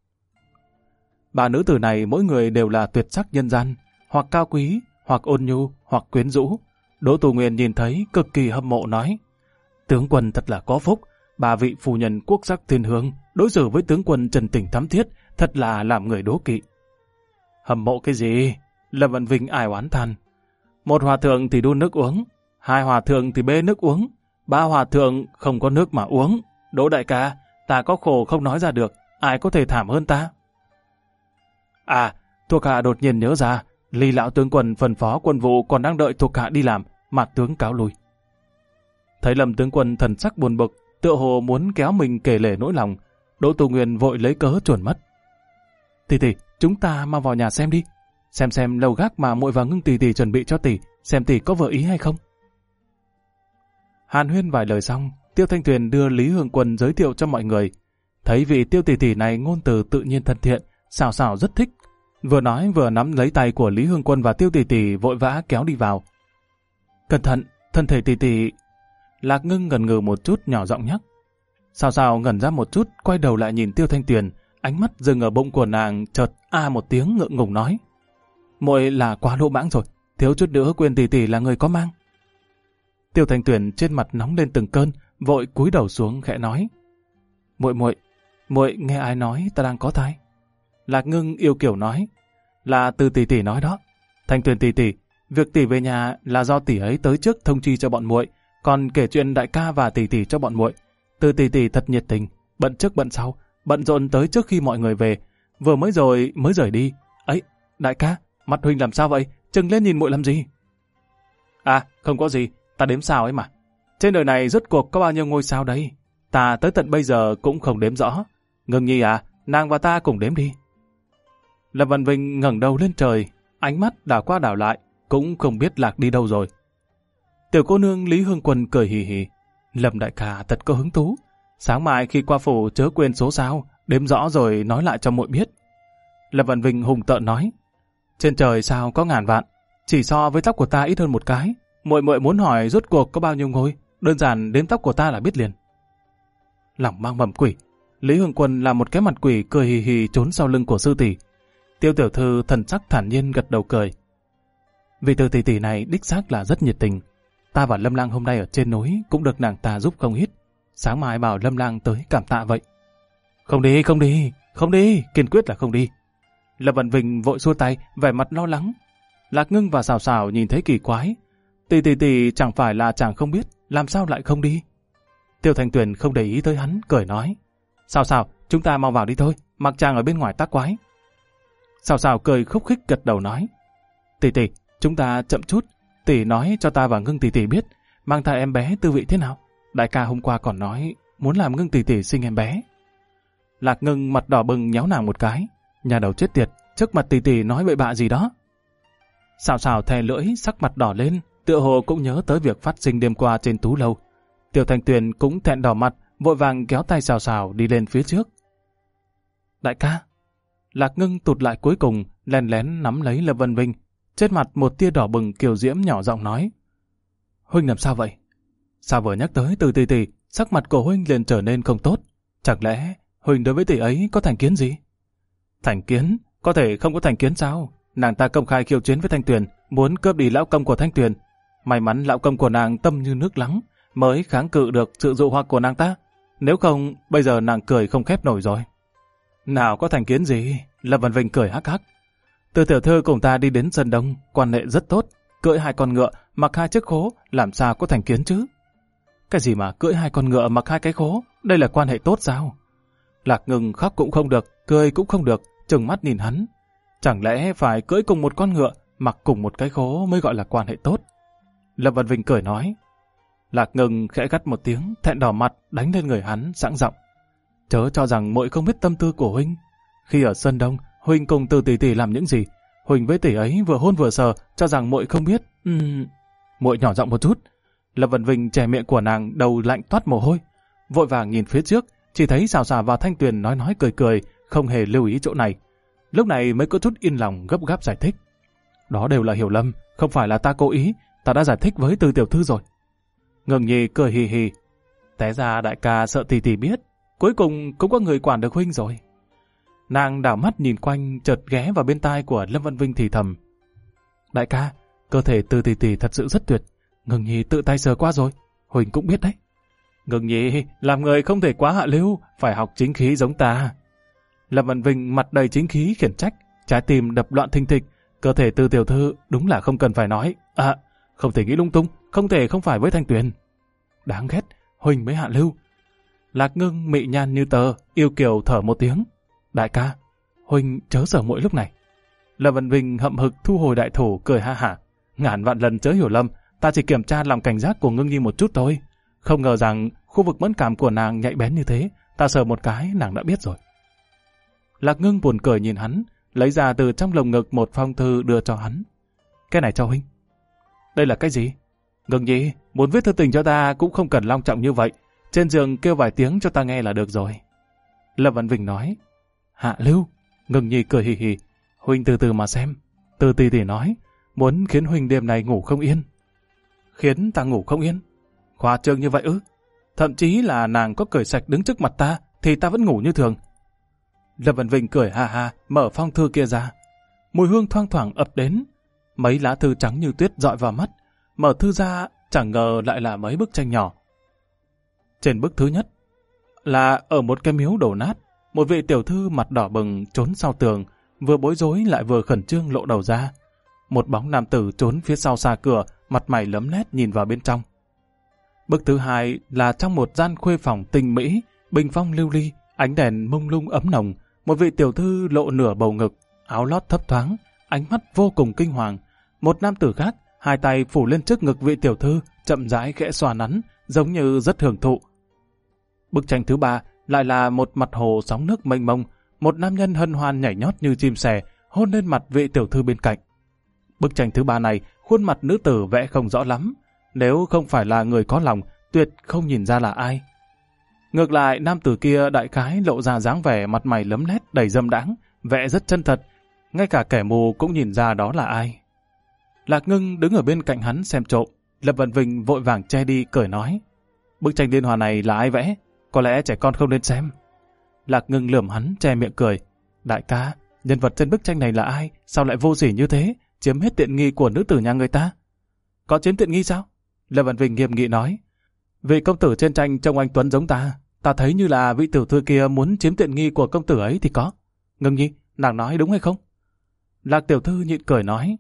Ba nữ tử này mỗi người đều là tuyệt sắc nhân gian, hoặc cao quý, hoặc ôn nhu, hoặc quyến rũ. Đỗ Tù Nguyên nhìn thấy cực kỳ hâm mộ nói. Tướng quân thật là có phúc, ba vị phu nhân quốc sắc thiên hướng, đối xử với tướng quân trần tình thắm thiết, thật là làm người đố kỵ. Hâm mộ cái gì? Lâm Văn Vinh ai oán than. Một hòa thượng thì đun nước uống, hai hòa thượng thì bê nước uống, ba hòa thượng không có nước mà uống. Đỗ đại ca, ta có khổ không nói ra được, ai có thể thảm hơn ta? À, thuộc hạ đột nhiên nhớ ra, Lý lão tướng quân phân phó quân vụ còn đang đợi thuộc hạ đi làm, mặt tướng cáo lui. Thấy Lâm tướng quân thần sắc buồn bực, tựa hồ muốn kéo mình kể lể nỗi lòng, Đỗ Tù Nguyên vội lấy cớ chuồn mất. Tỷ tỷ, chúng ta mau vào nhà xem đi, xem lầu gác mà muội và Ngưng tỷ tỷ chuẩn bị cho tỷ, xem tỷ có vừa ý hay không. Hàn huyên vài lời xong, Tiêu Thanh Tuyền đưa Lý Hương Quân giới thiệu cho mọi người. Thấy vị Tiêu tỷ tỷ này ngôn từ tự nhiên thân thiện, Sào Sào rất thích. Vừa nói vừa nắm lấy tay của Lý Hương Quân và Tiêu tỷ tỷ vội vã kéo đi vào. Cẩn thận, thân thể tỷ tỷ. Lạc Ngưng ngần ngừ một chút nhỏ giọng nhắc. Sào Sào ngẩn ra một chút, quay đầu lại nhìn Tiêu Thanh Tuyền, ánh mắt dừng ở bụng của nàng, chợt a một tiếng ngượng ngùng nói. Muội là quá lỗ mãng rồi, thiếu chút nữa quên tỷ tỷ là người có mang. Tiêu Thanh Tuyền trên mặt nóng lên từng cơn, vội cúi đầu xuống khẽ nói. Muội nghe ai nói ta đang có thai? Lạc Ngưng yêu kiều nói, là từ tỷ tỷ nói đó. Thanh Tuyền tỷ, việc tỷ về nhà là do tỷ ấy tới trước thông chi cho bọn muội, còn kể chuyện đại ca và tỷ cho bọn muội. Từ tỷ thật nhiệt tình, bận trước bận sau, bận rộn tới trước khi mọi người về, vừa mới rồi mới rời đi. Ấy, đại ca, mặt huynh làm sao vậy? Trừng lên nhìn muội làm gì? À, không có gì, ta đếm sao ấy mà. Trên đời này rốt cuộc có bao nhiêu ngôi sao đấy? Ta tới tận bây giờ cũng không đếm rõ. Ngưng nhi à, nàng và ta cùng đếm đi. Lâm Văn Vinh ngẩng đầu lên trời, ánh mắt đảo qua đảo lại, cũng không biết Lạc đi đâu rồi. Tiểu cô nương Lý Hương Quân cười hì hì. Lâm đại ca thật có hứng thú. Sáng mai khi qua phủ chớ quên số sao, đếm rõ rồi nói lại cho muội biết. Lâm Văn Vinh hùng tợn nói, trên trời sao có ngàn vạn, chỉ so với tóc của ta ít hơn một cái. Muội muốn hỏi rốt cuộc có bao nhiêu ngôi, đơn giản đếm tóc của ta là biết liền. Lòng mang mầm quỷ, Lý Hương Quân làm một cái mặt quỷ cười hì hì trốn sau lưng của sư tỷ. Tiêu tiểu thư thần sắc thản nhiên gật đầu cười. Vì từ tỷ này đích xác là rất nhiệt tình. Ta và Lâm Lang hôm nay ở trên núi cũng được nàng ta giúp không ít. Sáng mai bảo Lâm Lang tới cảm tạ vậy. Không đi, kiên quyết là không đi. Lâm Văn Vinh vội xua tay, vẻ mặt lo lắng. Lạc Ngưng và Sào Sào nhìn thấy kỳ quái. Tỷ chẳng phải là chàng không biết, làm sao lại không đi? Tiêu Thanh Tuyền không để ý tới hắn, cười nói. Sào, chúng ta mau vào đi thôi, mặc chàng ở bên ngoài tác quái. Sào cười khúc khích gật đầu nói. Tỷ, chúng ta chậm chút, tỷ nói cho ta và Ngưng tỷ biết, mang thai em bé tư vị thế nào? Đại ca hôm qua còn nói muốn làm Ngưng tỷ sinh em bé. Lạc Ngưng mặt đỏ bừng nhéo nàng một cái. Nhà đầu chết tiệt, trước mặt tỷ nói bậy bạ gì đó. Sào thè lưỡi, sắc mặt đỏ lên, tựa hồ cũng nhớ tới việc phát sinh đêm qua trên tú lâu. Tiểu Thanh Tuyền cũng thẹn đỏ mặt, vội vàng kéo tay Sào đi lên phía trước. Đại ca. Lạc Ngưng tụt lại cuối cùng, lén lén nắm lấy Lâm Văn Vinh, trên mặt một tia đỏ bừng kiều diễm nhỏ giọng nói. Huynh làm sao vậy? Sao vừa nhắc tới từ tỷ, sắc mặt của huynh liền trở nên không tốt. Chẳng lẽ huynh đối với tỷ ấy có thành kiến gì? Thành kiến? Có thể không có thành kiến sao? Nàng ta công khai khiêu chiến với Thanh Tuyền, muốn cướp đi lão công của Thanh Tuyền. May mắn lão công của nàng tâm như nước lắng, mới kháng cự được sự dụ hoặc của nàng ta. Nếu không, bây giờ nàng cười không khép nổi rồi. Nào có thành kiến gì? Lâm Văn Vinh cười hắc hắc. Từ tiểu thư cùng ta đi đến Sơn Đông, quan hệ rất tốt. Cưỡi 2 con ngựa, mặc 2 chiếc khố, làm sao có thành kiến chứ? Cái gì mà cưỡi 2 con ngựa mặc 2 cái khố? Đây là quan hệ tốt sao? Lạc Ngưng khóc cũng không được, cười cũng không được, trừng mắt nhìn hắn. Chẳng lẽ phải cưỡi cùng một con ngựa, mặc cùng một cái khố mới gọi là quan hệ tốt? Lâm Văn Vinh cười nói. Lạc Ngưng khẽ gắt một tiếng, thẹn đỏ mặt, đánh lên người hắn, sẵn giọng. Chớ cho rằng muội không biết tâm tư của huynh. Khi ở Sơn Đông, huynh cùng từ tỷ làm những gì? Huynh với tỷ ấy vừa hôn vừa sờ, cho rằng muội không biết. Muội nhỏ giọng một chút. Lâm Văn Vinh che miệng của nàng, đầu lạnh toát mồ hôi, vội vàng nhìn phía trước, chỉ thấy Sào và Thanh Tuyền nói cười, không hề lưu ý chỗ này. Lúc này mới có chút yên lòng gấp gáp giải thích. Đó đều là hiểu lầm, không phải là ta cố ý, ta đã giải thích với từ tiểu thư rồi. Ngưng nhi cười hì hì. Té ra đại ca sợ tỷ biết, cuối cùng cũng có người quản được huynh rồi. Nàng đảo mắt nhìn quanh, chợt ghé vào bên tai của Lâm Văn Vinh thì thầm. Đại ca, cơ thể từ tỷ thật sự rất tuyệt, Ngưng nhi tự tay sờ qua rồi, huynh cũng biết đấy. Ngưng nhi, làm người không thể quá hạ lưu, phải học chính khí giống ta. Lâm Văn Vinh mặt đầy chính khí khiển trách, trái tim đập loạn thình thịch. Cơ thể từ tiểu thư đúng là không cần phải nói. Không thể nghĩ lung tung, không thể không phải với Thanh Tuyền. Đáng ghét, huynh mới hạ lưu. Lạc Ngưng mị nhan như tờ, yêu kiều thở một tiếng. Đại ca, huynh chớ sờ muội lúc này. Lâm Văn Vinh hậm hực thu hồi đại thủ, cười ha hả. Ngàn vạn lần chớ hiểu lầm, ta chỉ kiểm tra lòng cảnh giác của Ngưng nhi một chút thôi. Không ngờ rằng khu vực mẫn cảm của nàng nhạy bén như thế, ta sờ một cái nàng đã biết rồi. Lạc Ngưng buồn cười nhìn hắn, lấy ra từ trong lồng ngực một phong thư đưa cho hắn. Cái này cho huynh. Đây là cái gì? Ngưng nhi, muốn viết thư tình cho ta cũng không cần long trọng như vậy. Trên giường kêu vài tiếng cho ta nghe là được rồi. Lâm Văn Vinh nói. Hạ lưu. Ngưng nhi cười hì hì. Huynh từ từ mà xem. Từ tỷ nói, muốn khiến huynh đêm này ngủ không yên. Khiến ta ngủ không yên? Khoa trương như vậy ư? Thậm chí là nàng có cởi sạch đứng trước mặt ta, thì ta vẫn ngủ như thường. Lâm Văn Vinh cười ha ha, mở phong thư kia ra. Mùi hương thoang thoảng ập đến. Mấy lá thư trắng như tuyết dọi vào mắt. Mở thư ra, chẳng ngờ lại là mấy bức tranh nhỏ. Trên bức thứ nhất, là ở một cái miếu đổ nát, một vị tiểu thư mặt đỏ bừng trốn sau tường, vừa bối rối lại vừa khẩn trương lộ đầu ra. Một bóng nam tử trốn phía sau xa cửa, mặt mày lấm lét nhìn vào bên trong. Bức thứ hai là trong một gian khuê phòng tinh mỹ, bình phong lưu ly, ánh đèn mông lung ấm nồng, một vị tiểu thư lộ nửa bầu ngực, áo lót thấp thoáng, ánh mắt vô cùng kinh hoàng. Một nam tử khác, hai tay phủ lên trước ngực vị tiểu thư, chậm rãi khẽ xoa nắn, giống như rất hưởng thụ. Bức tranh thứ ba lại là một mặt hồ sóng nước mênh mông, một nam nhân hân hoan nhảy nhót như chim sẻ, hôn lên mặt vị tiểu thư bên cạnh. Bức tranh thứ ba này, khuôn mặt nữ tử vẽ không rõ lắm, nếu không phải là người có lòng, tuyệt không nhìn ra là ai. Ngược lại, nam tử kia đại khái lộ ra dáng vẻ mặt mày lấm lét đầy dâm đãng, vẽ rất chân thật, ngay cả kẻ mù cũng nhìn ra đó là ai. Lạc Ngưng đứng ở bên cạnh hắn xem trộm, Lâm Vân Vinh vội vàng che đi cười nói: bức tranh liên hòa này là ai vẽ? Có lẽ trẻ con không nên xem. Lạc Ngưng lườm hắn che miệng cười: đại ca, nhân vật trên bức tranh này là ai? Sao lại vô sỉ như thế, chiếm hết tiện nghi của nữ tử nhà người ta? Có chiếm tiện nghi sao? Lâm Vân Vinh nghiêm nghị nói: vị công tử trên tranh trông anh tuấn giống ta, ta thấy như là vị tiểu thư kia muốn chiếm tiện nghi của công tử ấy thì có. Ngưng Nhi, nàng nói đúng hay không? Lạc tiểu thư nhịn cười nói: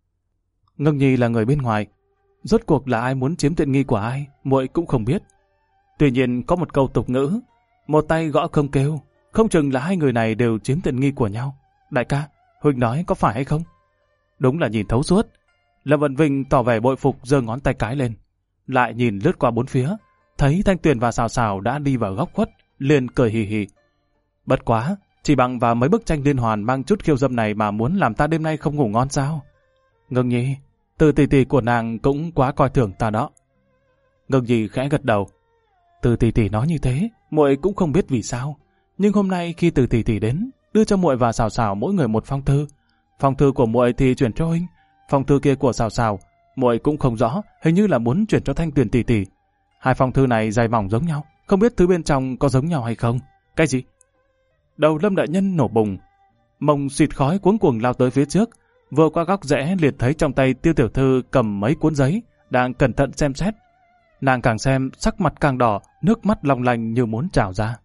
Ngưng Nhi là người bên ngoài, rốt cuộc là ai muốn chiếm tiện nghi của ai, muội cũng không biết. Tuy nhiên có một câu tục ngữ, một tay gõ không kêu, không chừng là hai người này đều chiếm tiện nghi của nhau. Đại ca, huynh nói có phải hay không? Đúng là nhìn thấu suốt. Lâm Vân Vinh tỏ vẻ bội phục, giơ ngón tay cái lên, lại nhìn lướt qua bốn phía, thấy Thanh Tuyền và Sào Sào đã đi vào góc khuất, liền cười hì hì. Bất quá, chỉ bằng vào mấy bức tranh liên hoàn mang chút khiêu dâm này mà muốn làm ta đêm nay không ngủ ngon sao? Ngưng Nhi, Từ tỷ tỷ của nàng cũng quá coi thường ta đó. Ngưng Nhi khẽ gật đầu. Từ tỷ tỷ nói như thế, muội cũng không biết vì sao. Nhưng hôm nay khi Từ tỷ tỷ đến, đưa cho muội và Sào Sào mỗi người một phong thư. Phong thư của muội thì chuyển cho huynh, phong thư kia của Sào Sào muội cũng không rõ, hình như là muốn chuyển cho Thanh Tuyền tỷ tỷ. Hai phong thư này dày mỏng giống nhau, không biết thứ bên trong có giống nhau hay không. Cái gì? Đầu Lâm đại nhân nổ bùng, mông xịt khói cuống cuồng lao tới phía trước, vừa qua góc rẽ liền thấy trong tay Tiêu tiểu thư cầm mấy cuốn giấy, đang cẩn thận xem xét. Nàng càng xem sắc mặt càng đỏ, nước mắt long lanh như muốn trào ra.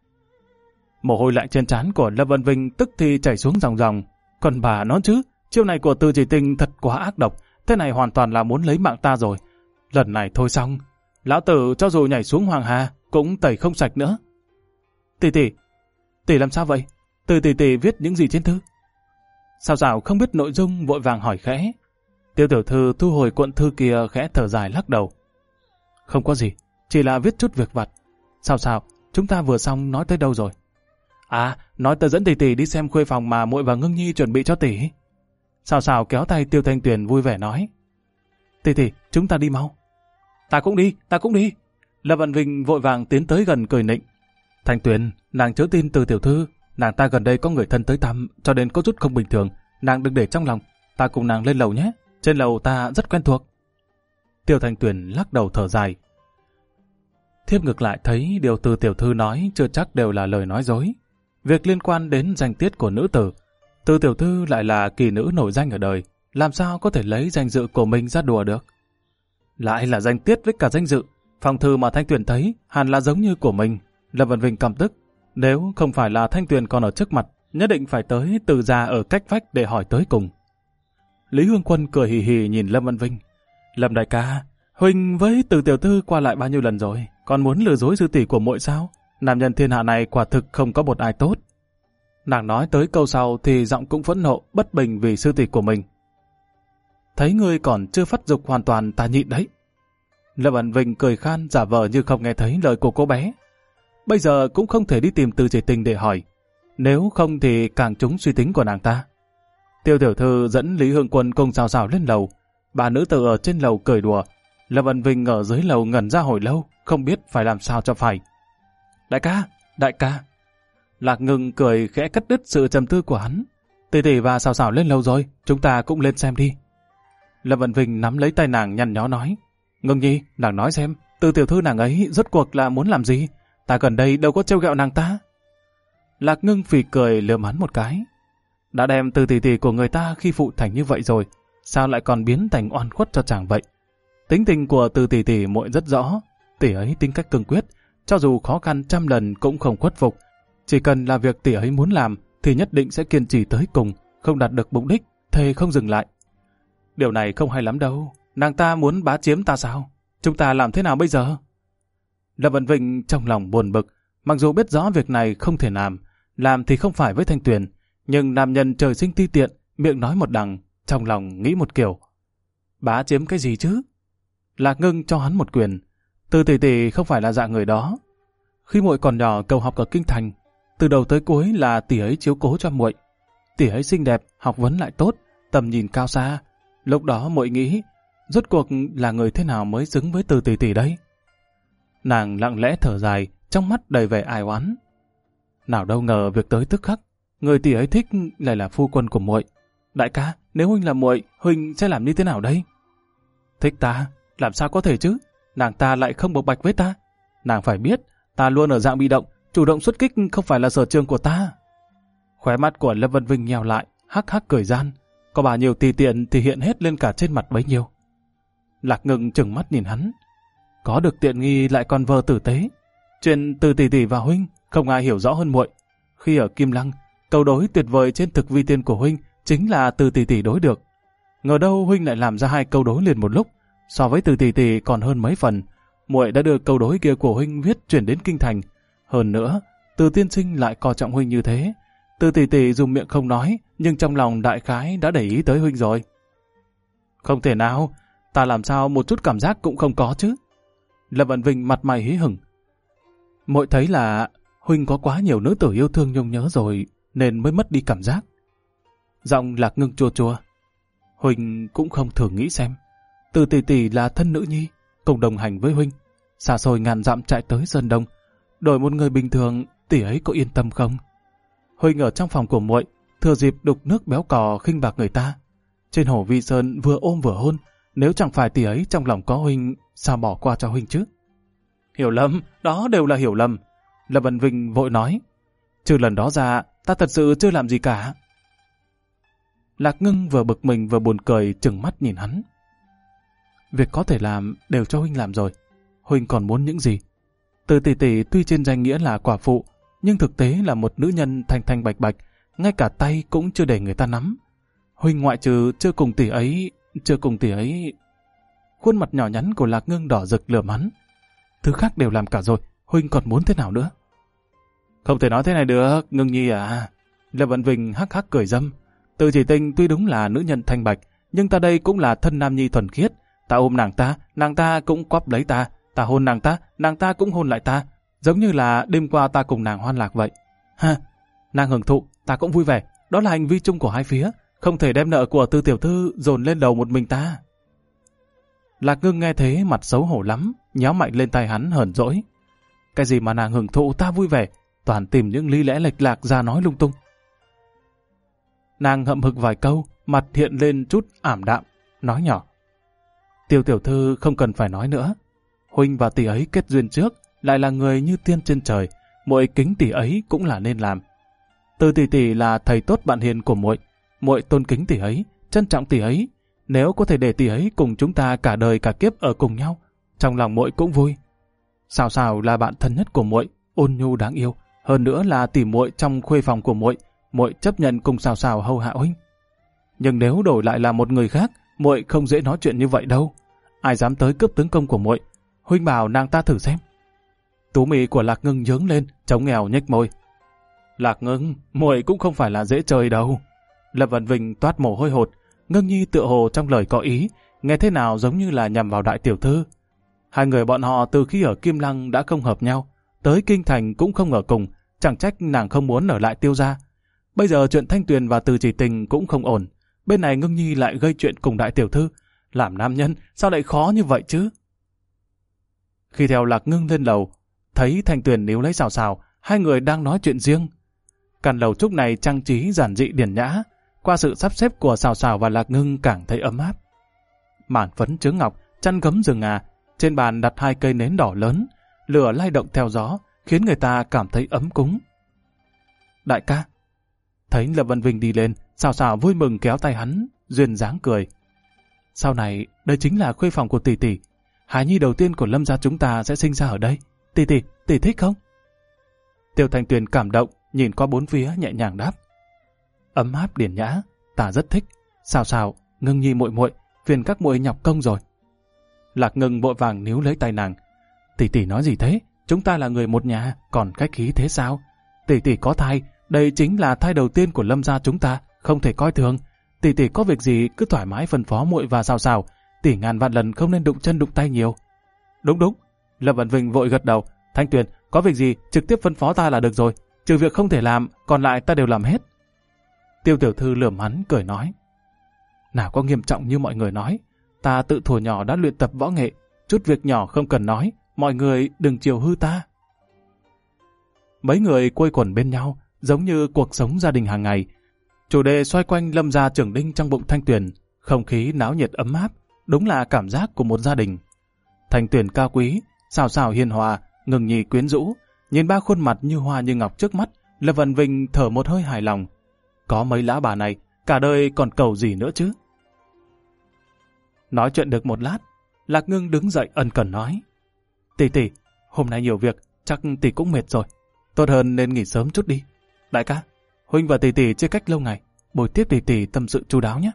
Mồ hôi lạnh trên trán của Lâm Vân Vinh tức thì chảy xuống ròng ròng. Còn bà nói chứ, chiêu này của Từ Chỉ Tình thật quá ác độc, thế này hoàn toàn là muốn lấy mạng ta rồi. Lần này thôi xong, lão tử cho dù nhảy xuống Hoàng Hà cũng tẩy không sạch nữa. Tỷ tỷ, tỷ làm sao vậy? Từ tỷ tỷ viết những gì trên thư? Sào Sào không biết nội dung vội vàng hỏi khẽ. Tiêu tiểu thư thu hồi cuộn thư kia khẽ thở dài lắc đầu. Không có gì, chỉ là viết chút việc vặt. Sào Sào, chúng ta vừa xong nói tới đâu rồi? À, nói tới dẫn tỷ tỷ đi xem khuê phòng mà muội và Ngưng Nhi chuẩn bị cho tỷ. Sào Sào kéo tay Tiêu Thanh Tuyền vui vẻ nói. Tỷ tỷ, chúng ta đi mau. Ta cũng đi. Lâm Văn Vinh vội vàng tiến tới gần cười nịnh. Thanh Tuyền, nàng chớ tin Từ tiểu thư, nàng ta gần đây có người thân tới thăm, cho nên có chút không bình thường, nàng đừng để trong lòng, ta cùng nàng lên lầu nhé, trên lầu ta rất quen thuộc. Tiêu Thanh Tuyền lắc đầu thở dài. Thiếp ngược lại thấy điều Từ tiểu thư nói chưa chắc đều là lời nói dối. Việc liên quan đến danh tiết của nữ tử, Từ tiểu thư lại là kỳ nữ nổi danh ở đời, làm sao có thể lấy danh dự của mình ra đùa được? Lại là danh tiết với cả danh dự, phong thư mà Thanh Tuyền thấy hẳn là giống như của mình. Lâm Văn Vinh căm tức, nếu không phải là Thanh Tuyền còn ở trước mặt, nhất định phải tới Từ gia ở cách vách để hỏi tới cùng. Lý Hương Quân cười hì hì nhìn Lâm Văn Vinh. Lâm đại ca, huynh với Từ tiểu thư qua lại bao nhiêu lần rồi, còn muốn lừa dối sư tỷ của muội sao? Nam nhân thiên hạ này quả thực không có một ai tốt. Nàng nói tới câu sau thì giọng cũng phẫn nộ, bất bình vì sư tỷ của mình. Thấy ngươi còn chưa phát dục hoàn toàn ta nhịn đấy. Lâm Văn Vinh cười khan giả vờ như không nghe thấy lời của cô bé. Bây giờ cũng không thể đi tìm Từ Chỉ Tình để hỏi, nếu không thì càng trúng suy tính của nàng ta. Tiêu tiểu thư dẫn Lý Hương Quân cùng Sào Sào lên lầu, bà nữ tử ở trên lầu cười đùa. Lâm Văn Vinh ở dưới lầu ngẩn ra hồi lâu, không biết phải làm sao cho phải. Đại ca. Lạc Ngưng cười khẽ cắt đứt sự trầm tư của hắn. Tỷ tỷ và Sào Sào lên lầu rồi, chúng ta cũng lên xem đi. Lâm Văn Vinh nắm lấy tay nàng nhăn nhó nói. Ngưng Nhi, nàng nói xem, Từ tiểu thư nàng ấy rốt cuộc là muốn làm gì? Ta gần đây đâu có trêu ghẹo nàng ta. Lạc Ngưng phì cười lườm hắn một cái. Đã đem Từ tỷ tỷ của người ta khi phụ thành như vậy rồi, sao lại còn biến thành oan khuất cho chàng vậy? Tính tình của Từ tỷ tỷ muội rất rõ, tỷ ấy tính cách cương quyết, cho dù khó khăn trăm lần cũng không khuất phục. Chỉ cần là việc tỷ ấy muốn làm thì nhất định sẽ kiên trì tới cùng, không đạt được mục đích, thề không dừng lại. Điều này không hay lắm đâu, nàng ta muốn bá chiếm ta sao? Chúng ta làm thế nào bây giờ? Lâm Vân Vinh trong lòng buồn bực, mặc dù biết rõ việc này không thể làm thì không phải với Thanh Tuyền, nhưng nam nhân trời sinh ti tiện, miệng nói một đằng, trong lòng nghĩ một kiểu. Bá chiếm cái gì chứ? Lạc Ngưng cho hắn một quyền. Từ tỷ tỷ không phải là dạng người đó. Khi muội còn nhỏ cầu học ở kinh thành, từ đầu tới cuối là tỷ ấy chiếu cố cho muội. Tỷ ấy xinh đẹp, học vấn lại tốt, tầm nhìn cao xa. Lúc đó muội nghĩ, rốt cuộc là người thế nào mới xứng với Từ tỷ tỷ đấy? Nàng lặng lẽ thở dài, trong mắt đầy vẻ ai oán. Nào đâu ngờ việc tới tức khắc, người tỷ ấy thích lại là phu quân của muội. Đại ca, nếu huynh là muội, huynh sẽ làm như thế nào đây? Thích ta? Làm sao có thể chứ? Nàng ta lại không bộc bạch với ta. Nàng phải biết, ta luôn ở dạng bị động, chủ động xuất kích không phải là sở trường của ta. Khóe mắt của Lâm Vân Vinh nheo lại, hắc hắc cười gian. Có bao nhiêu tùy tiện thì hiện hết lên cả trên mặt bấy nhiêu. Lạc Ngưng trừng mắt nhìn hắn. Có được tiện nghi lại còn vờ tử tế. Chuyện Từ tỷ tỷ và huynh không ai hiểu rõ hơn muội. Khi ở Kim Lăng, câu đối tuyệt vời trên thực vi tiên của huynh chính là Từ tỷ tỷ đối được. Ngờ đâu huynh lại làm ra 2 câu đối liền một lúc, so với Từ tỷ tỷ còn hơn mấy phần. Muội đã đưa câu đối kia của huynh viết chuyển đến kinh thành. Hơn nữa, Từ tiên sinh lại coi trọng huynh như thế. Từ tỷ tỷ dùng miệng không nói, nhưng trong lòng đại khái đã để ý tới huynh rồi. Không thể nào, ta làm sao một chút cảm giác cũng không có chứ? Lâm Vân Vinh mặt mày hí hửng. Muội thấy là huynh có quá nhiều nữ tử yêu thương nhung nhớ rồi, nên mới mất đi cảm giác. Giọng Lạc Ngưng chua chua. Huynh cũng không thử nghĩ xem. Từ tỷ tỷ là thân nữ nhi, cùng đồng hành với huynh, xa xôi ngàn dặm chạy tới Sơn Đông. Đổi một người bình thường, tỷ ấy có yên tâm không? Huynh ở trong phòng của muội, thừa dịp đục nước béo cò khinh bạc người ta. Trên hồ Vi Sơn vừa ôm vừa hôn, nếu chẳng phải tỷ ấy trong lòng có huynh, sao bỏ qua cho huynh chứ? Hiểu lầm, đó đều là hiểu lầm. Lâm Vân Vinh vội nói. Trừ lần đó ra, ta thật sự chưa làm gì cả. Lạc Ngưng vừa bực mình vừa buồn cười, trừng mắt nhìn hắn. Việc có thể làm đều cho huynh làm rồi. Huynh còn muốn những gì? Từ tỷ tỷ tuy trên danh nghĩa là quả phụ, nhưng thực tế là một nữ nhân thanh thanh bạch bạch, ngay cả tay cũng chưa để người ta nắm. Huynh ngoại trừ chưa cùng tỷ ấy... Khuôn mặt nhỏ nhắn của Lạc Ngưng đỏ rực lườm hắn. Thứ khác đều làm cả rồi, huynh còn muốn thế nào nữa? Không thể nói thế này được, Ngưng nhi à. Lâm Vân Vinh hắc hắc cười dâm. Từ chỉ tình tuy đúng là nữ nhân thanh bạch, nhưng ta đây cũng là thân nam nhi thuần khiết. Ta ôm nàng ta cũng quắp lấy ta. Ta hôn nàng ta cũng hôn lại ta. Giống như là đêm qua ta cùng nàng hoan lạc vậy. Ha, nàng hưởng thụ, ta cũng vui vẻ. Đó là hành vi chung của hai phía. Không thể đem nợ của Từ tiểu thư dồn lên đầu một mình ta. Lạc Ngưng nghe thế mặt xấu hổ lắm, nhéo mạnh lên tay hắn hờn dỗi. Cái gì mà nàng hưởng thụ ta vui vẻ, toàn tìm những lý lẽ lệch lạc ra nói lung tung. Nàng hậm hực vài câu, mặt hiện lên chút ảm đạm, nói nhỏ. Tiêu tiểu thư không cần phải nói nữa. Huynh và tỷ ấy kết duyên trước, lại là người như tiên trên trời, muội kính tỷ ấy cũng là nên làm. Từ tỷ tỷ là thầy tốt bạn hiền của muội, muội tôn kính tỷ ấy, trân trọng tỷ ấy. Nếu có thể để tỷ ấy cùng chúng ta cả đời cả kiếp ở cùng nhau, trong lòng muội cũng vui. Sào Sào là bạn thân nhất của muội, ôn nhu đáng yêu, hơn nữa là tỷ muội trong khuê phòng của muội, muội chấp nhận cùng Sào Sào hầu hạ huynh. Nhưng nếu đổi lại là một người khác, muội không dễ nói chuyện như vậy đâu. Ai dám tới cướp tướng công của muội, huynh bảo nàng ta thử xem. Tú mì của Lạc Ngưng nhướng lên, chống nghèo nhếch môi. Lạc Ngưng, muội cũng không phải là dễ chơi đâu. Lâm Vân Vinh toát mồ hôi hột. Ngưng nhi tựa hồ trong lời có ý, nghe thế nào giống như là nhằm vào đại tiểu thư. Hai người bọn họ từ khi ở Kim Lăng đã không hợp nhau, tới kinh thành cũng không ở cùng, chẳng trách nàng không muốn ở lại Tiêu gia. Bây giờ chuyện Thanh Tuyền và Từ Chỉ Tình cũng không ổn, bên này Ngưng nhi lại gây chuyện cùng đại tiểu thư. Làm nam nhân sao lại khó như vậy chứ? Khi theo Lạc Ngưng lên lầu, thấy Thanh Tuyền níu lấy Sào Sào, hai người đang nói chuyện riêng. Căn lầu trúc này trang trí giản dị điển nhã, qua sự sắp xếp của Sào Sào và Lạc Ngưng càng thấy ấm áp. Màn phấn chướng ngọc, chăn gấm rừng ngà, trên bàn đặt 2 cây nến đỏ lớn, lửa lay động theo gió, khiến người ta cảm thấy ấm cúng. Đại ca. Thấy Lâm Vân Vinh đi lên, Sào Sào vui mừng kéo tay hắn, duyên dáng cười. Sau này, đây chính là khuê phòng của tỷ tỷ. Hài nhi đầu tiên của Lâm gia chúng ta sẽ sinh ra ở đây. tỷ thích không? Tiêu Thanh Tuyền cảm động, nhìn qua bốn phía nhẹ nhàng đáp. Ấm áp điển nhã, ta rất thích. Sao sao, Ngưng Nhi muội muội, phiền các muội nhọc công rồi. Lạc Ngưng vội vàng níu lấy tay nàng. Tỷ tỷ nói gì thế? Chúng ta là người một nhà, còn khách khí thế sao? Tỷ tỷ có thai, đây chính là thai đầu tiên của Lâm gia chúng ta, không thể coi thường. Tỷ tỷ có việc gì cứ thoải mái phân phó muội và Sao Sao, tỷ ngàn vạn lần không nên đụng chân đụng tay nhiều. Đúng đúng, Lâm Vân Vinh vội gật đầu. Thanh Tuyền, có việc gì trực tiếp phân phó ta là được rồi, trừ việc không thể làm, còn lại ta đều làm hết. Tiêu tiểu thư lườm hắn cười nói. Nào có nghiêm trọng như mọi người nói, ta tự thuở nhỏ đã luyện tập võ nghệ, chút việc nhỏ không cần nói, mọi người đừng chiều hư ta. Mấy người quây quần bên nhau, giống như cuộc sống gia đình hàng ngày. Chủ đề xoay quanh Lâm gia trưởng đinh trong bụng Thanh Tuyền, không khí náo nhiệt ấm áp, đúng là cảm giác của một gia đình. Thanh Tuyền cao quý, Sao Sao hiền hòa, Ngưng Nhi quyến rũ, nhìn ba khuôn mặt như hoa như ngọc trước mắt, Lâm Vân Vinh thở một hơi hài lòng. Có mấy lão bà này, cả đời còn cầu gì nữa chứ? Nói chuyện được một lát, Lạc Ngưng đứng dậy ân cần nói. Tỷ tỷ, hôm nay nhiều việc, chắc tỷ cũng mệt rồi. Tốt hơn nên nghỉ sớm chút đi. Đại ca, huynh và tỷ tỷ chia cách lâu ngày, buổi tiếp tỷ tỷ tâm sự chu đáo nhé.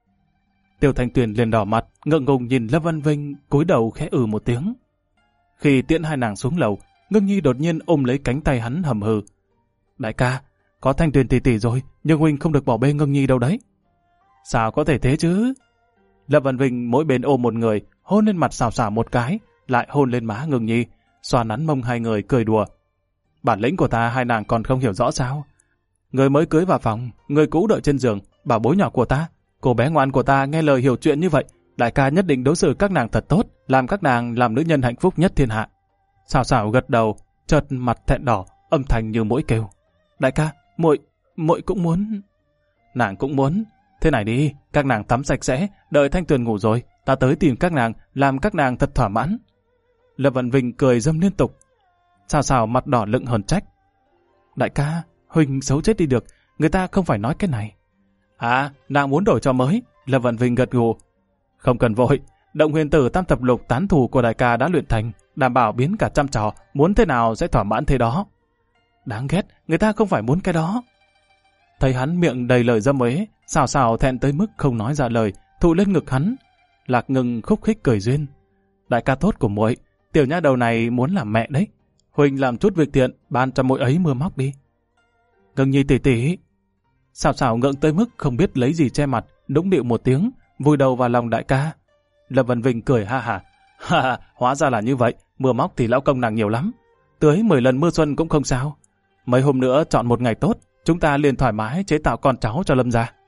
Tiêu Thanh Tuyền liền đỏ mặt, ngượng ngùng nhìn Lâm Văn Vinh, cúi đầu khẽ một tiếng. Khi tiễn hai nàng xuống lầu, Ngưng Nhi đột nhiên ôm lấy cánh tay hắn hầm hừ. Đại ca, có Thanh Tuyền tỷ tỷ rồi, nhưng huynh không được bỏ bê Ngưng Nhi đâu đấy. Sao có thể thế chứ? Lâm Văn Vinh mỗi bên ôm một người, hôn lên mặt Xào Xào một cái, lại hôn lên má Ngưng Nhi, xoa nắn mông hai người cười đùa. Bản lĩnh của ta hai nàng còn không hiểu rõ sao? Người mới cưới vào phòng, người cũ đợi trên giường, bảo bối nhỏ của ta, cô bé ngoan của ta nghe lời hiểu chuyện như vậy, đại ca nhất định đối xử các nàng thật tốt, làm các nàng làm nữ nhân hạnh phúc nhất thiên hạ. Xào Xào gật đầu, chợt mặt thẹn đỏ, âm thanh như mũi kêu. Đại ca, muội cũng muốn. Nàng cũng muốn. Thế này đi, các nàng tắm sạch sẽ, đợi Thanh Tuyền ngủ rồi, ta tới tìm các nàng, làm các nàng thật thỏa mãn. Lâm Văn Vinh cười dâm liên tục. Xào Xào mặt đỏ lựng hờn trách. Đại ca, huynh xấu chết đi được, người ta không phải nói cái này. À, nàng muốn đổi cho mới. Lâm Văn Vinh gật gù. Không cần vội, Động Huyền Tử tam thập lục tán thủ của đại ca đã luyện thành, đảm bảo biến cả trăm trò, muốn thế nào sẽ thỏa mãn thế đó. Đáng ghét, người ta không phải muốn cái đó. Thấy hắn miệng đầy lời dâm uế, Xào Xào thẹn tới mức không nói ra lời, thụ lên ngực hắn. Lạc Ngưng khúc khích cười duyên. Đại ca tốt của muội, tiểu nha đầu này muốn làm mẹ đấy. Huynh làm chút việc thiện, ban cho muội ấy mưa móc đi. Ngưng Nhi tỷ tỷ. Xào Xào ngượng tới mức không biết lấy gì che mặt, đũng điệu một tiếng, vùi đầu vào lòng đại ca. Lâm Văn Vinh cười ha ha. Ha ha, hóa ra là như vậy, mưa móc thì lão công nàng nhiều lắm. Tưới 10 lần mưa xuân cũng không sao. Mấy hôm nữa chọn một ngày tốt, chúng ta liền thoải mái chế tạo con cháu cho Lâm gia.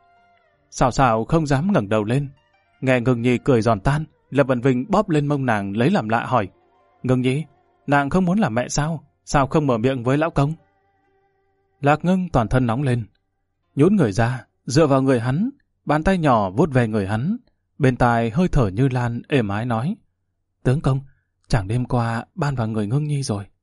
Xào Xào không dám ngẩng đầu lên. Nghe Ngưng Nhi cười giòn tan, Lâm Văn Vinh bóp lên mông nàng lấy làm lạ hỏi. Ngưng Nhi, nàng không muốn làm mẹ sao? Sao không mở miệng với lão công? Lạc Ngưng toàn thân nóng lên. Nhún người ra, dựa vào người hắn, bàn tay nhỏ vuốt về người hắn. Bên tai hơi thở như lan êm ái nói. Tướng công, chẳng đêm qua ban vào người Ngưng Nhi rồi.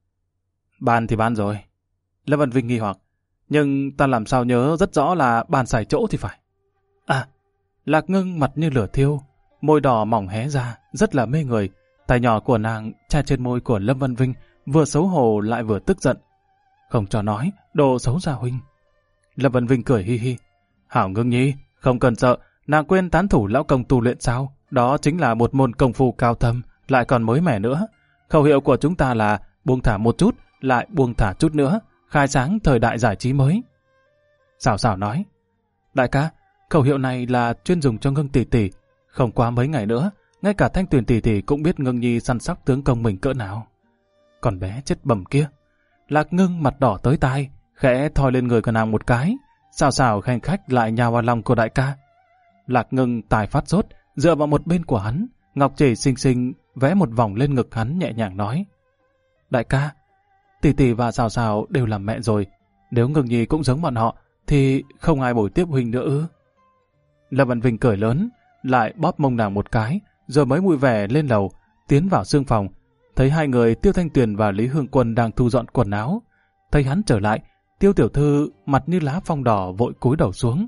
Ban thì ban rồi. Lâm Văn Vinh nghi hoặc. Nhưng ta làm sao nhớ rất rõ là ban sai chỗ thì phải. À, Lạc Ngưng mặt như lửa thiêu, môi đỏ mỏng hé ra, rất là mê người. Tay nhỏ của nàng che trên môi của Lâm Văn Vinh, vừa xấu hổ lại vừa tức giận. Không cho nói, đồ xấu xa huynh. Lâm Văn Vinh cười hi hi. Hảo Ngưng Nhi, không cần sợ, nàng quên tán thủ lão công tu luyện sao? Đó chính là một môn công phu cao thâm, lại còn mới mẻ nữa. Khẩu hiệu của chúng ta là buông thả một chút, lại buông thả chút nữa, khai sáng thời đại giải trí mới. Xào Xào nói. Đại ca, khẩu hiệu này là chuyên dùng cho Ngưng tỷ tỷ. Không qua mấy ngày nữa, ngay cả Thanh Tuyền tỷ tỷ cũng biết Ngưng Nhi săn sóc tướng công mình cỡ nào. Còn bé chết bẩm kia. Lạc Ngưng mặt đỏ tới tai, khẽ thoi lên người của nàng một cái. Xào Xào khanh khách lại nhào vào lòng của đại ca. Lạc Ngưng tài phát sốt, dựa vào một bên của hắn, ngọc chỉ xinh xinh vẽ một vòng lên ngực hắn nhẹ nhàng nói. Đại ca, tỷ tỷ và Xào Xào đều làm mẹ rồi. Nếu Ngưng Nhi cũng giống bọn họ, thì không ai bồi tiếp huynh nữa ư? Lâm Văn Vinh cười lớn, lại bóp mông nàng một cái, rồi mới vui vẻ lên lầu, tiến vào xương phòng. Thấy hai người Tiêu Thanh Tuyền và Lý Hương Quân đang thu dọn quần áo. Thấy hắn trở lại, Tiêu tiểu thư mặt như lá phong đỏ vội cúi đầu xuống.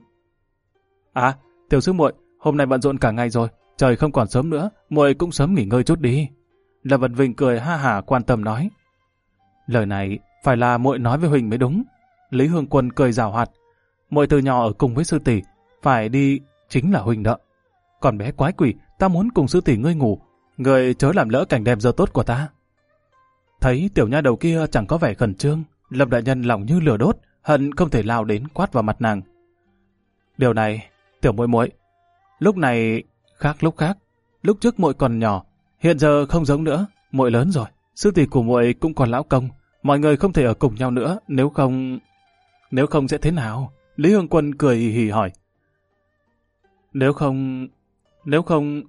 À, tiểu sư muội, hôm nay bận rộn cả ngày rồi, trời không còn sớm nữa, muội cũng sớm nghỉ ngơi chút đi. Lâm Văn Vinh cười ha hả quan tâm nói. Lời này phải là muội nói với Huỳnh mới đúng. Lý Hương Quân cười giảo hoạt. Muội từ nhỏ ở cùng với sư tỷ, phải đi chính là Huỳnh đó. Còn bé quái quỷ, ta muốn cùng sư tỷ ngươi ngủ, ngươi chớ làm lỡ cảnh đẹp giờ tốt của ta. Thấy tiểu nha đầu kia chẳng có vẻ khẩn trương, Lâm đại nhân lòng như lửa đốt, hận không thể lao đến quát vào mặt nàng. Điều này, tiểu muội muội, lúc này khác lúc khác. Lúc trước muội còn nhỏ, hiện giờ không giống nữa, muội lớn rồi, sư tỷ của muội cũng còn lão công, mọi người không thể ở cùng nhau nữa, nếu không sẽ thế nào? Lý Hương Quân cười hì hì hỏi. Nếu không...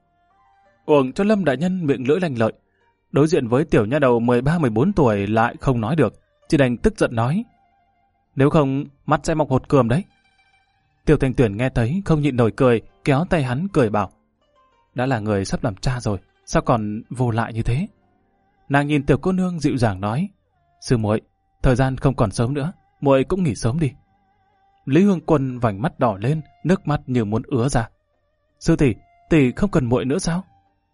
Uổng cho Lâm đại nhân miệng lưỡi lanh lợi. Đối diện với tiểu nha đầu 13-14 tuổi lại không nói được, chỉ đành tức giận nói. Nếu không, mắt sẽ mọc hột cườm đấy. Tiểu Thanh Tuyển nghe thấy không nhịn nổi cười, kéo tay hắn cười bảo. Đã là người sắp làm cha rồi, sao còn vô lại như thế? Nàng nhìn tiểu cô nương dịu dàng nói. Sư muội, thời gian không còn sớm nữa, muội cũng nghỉ sớm đi. Lý Hương Quân vành mắt đỏ lên, nước mắt như muốn ứa ra. Sư tỷ không cần muội nữa sao?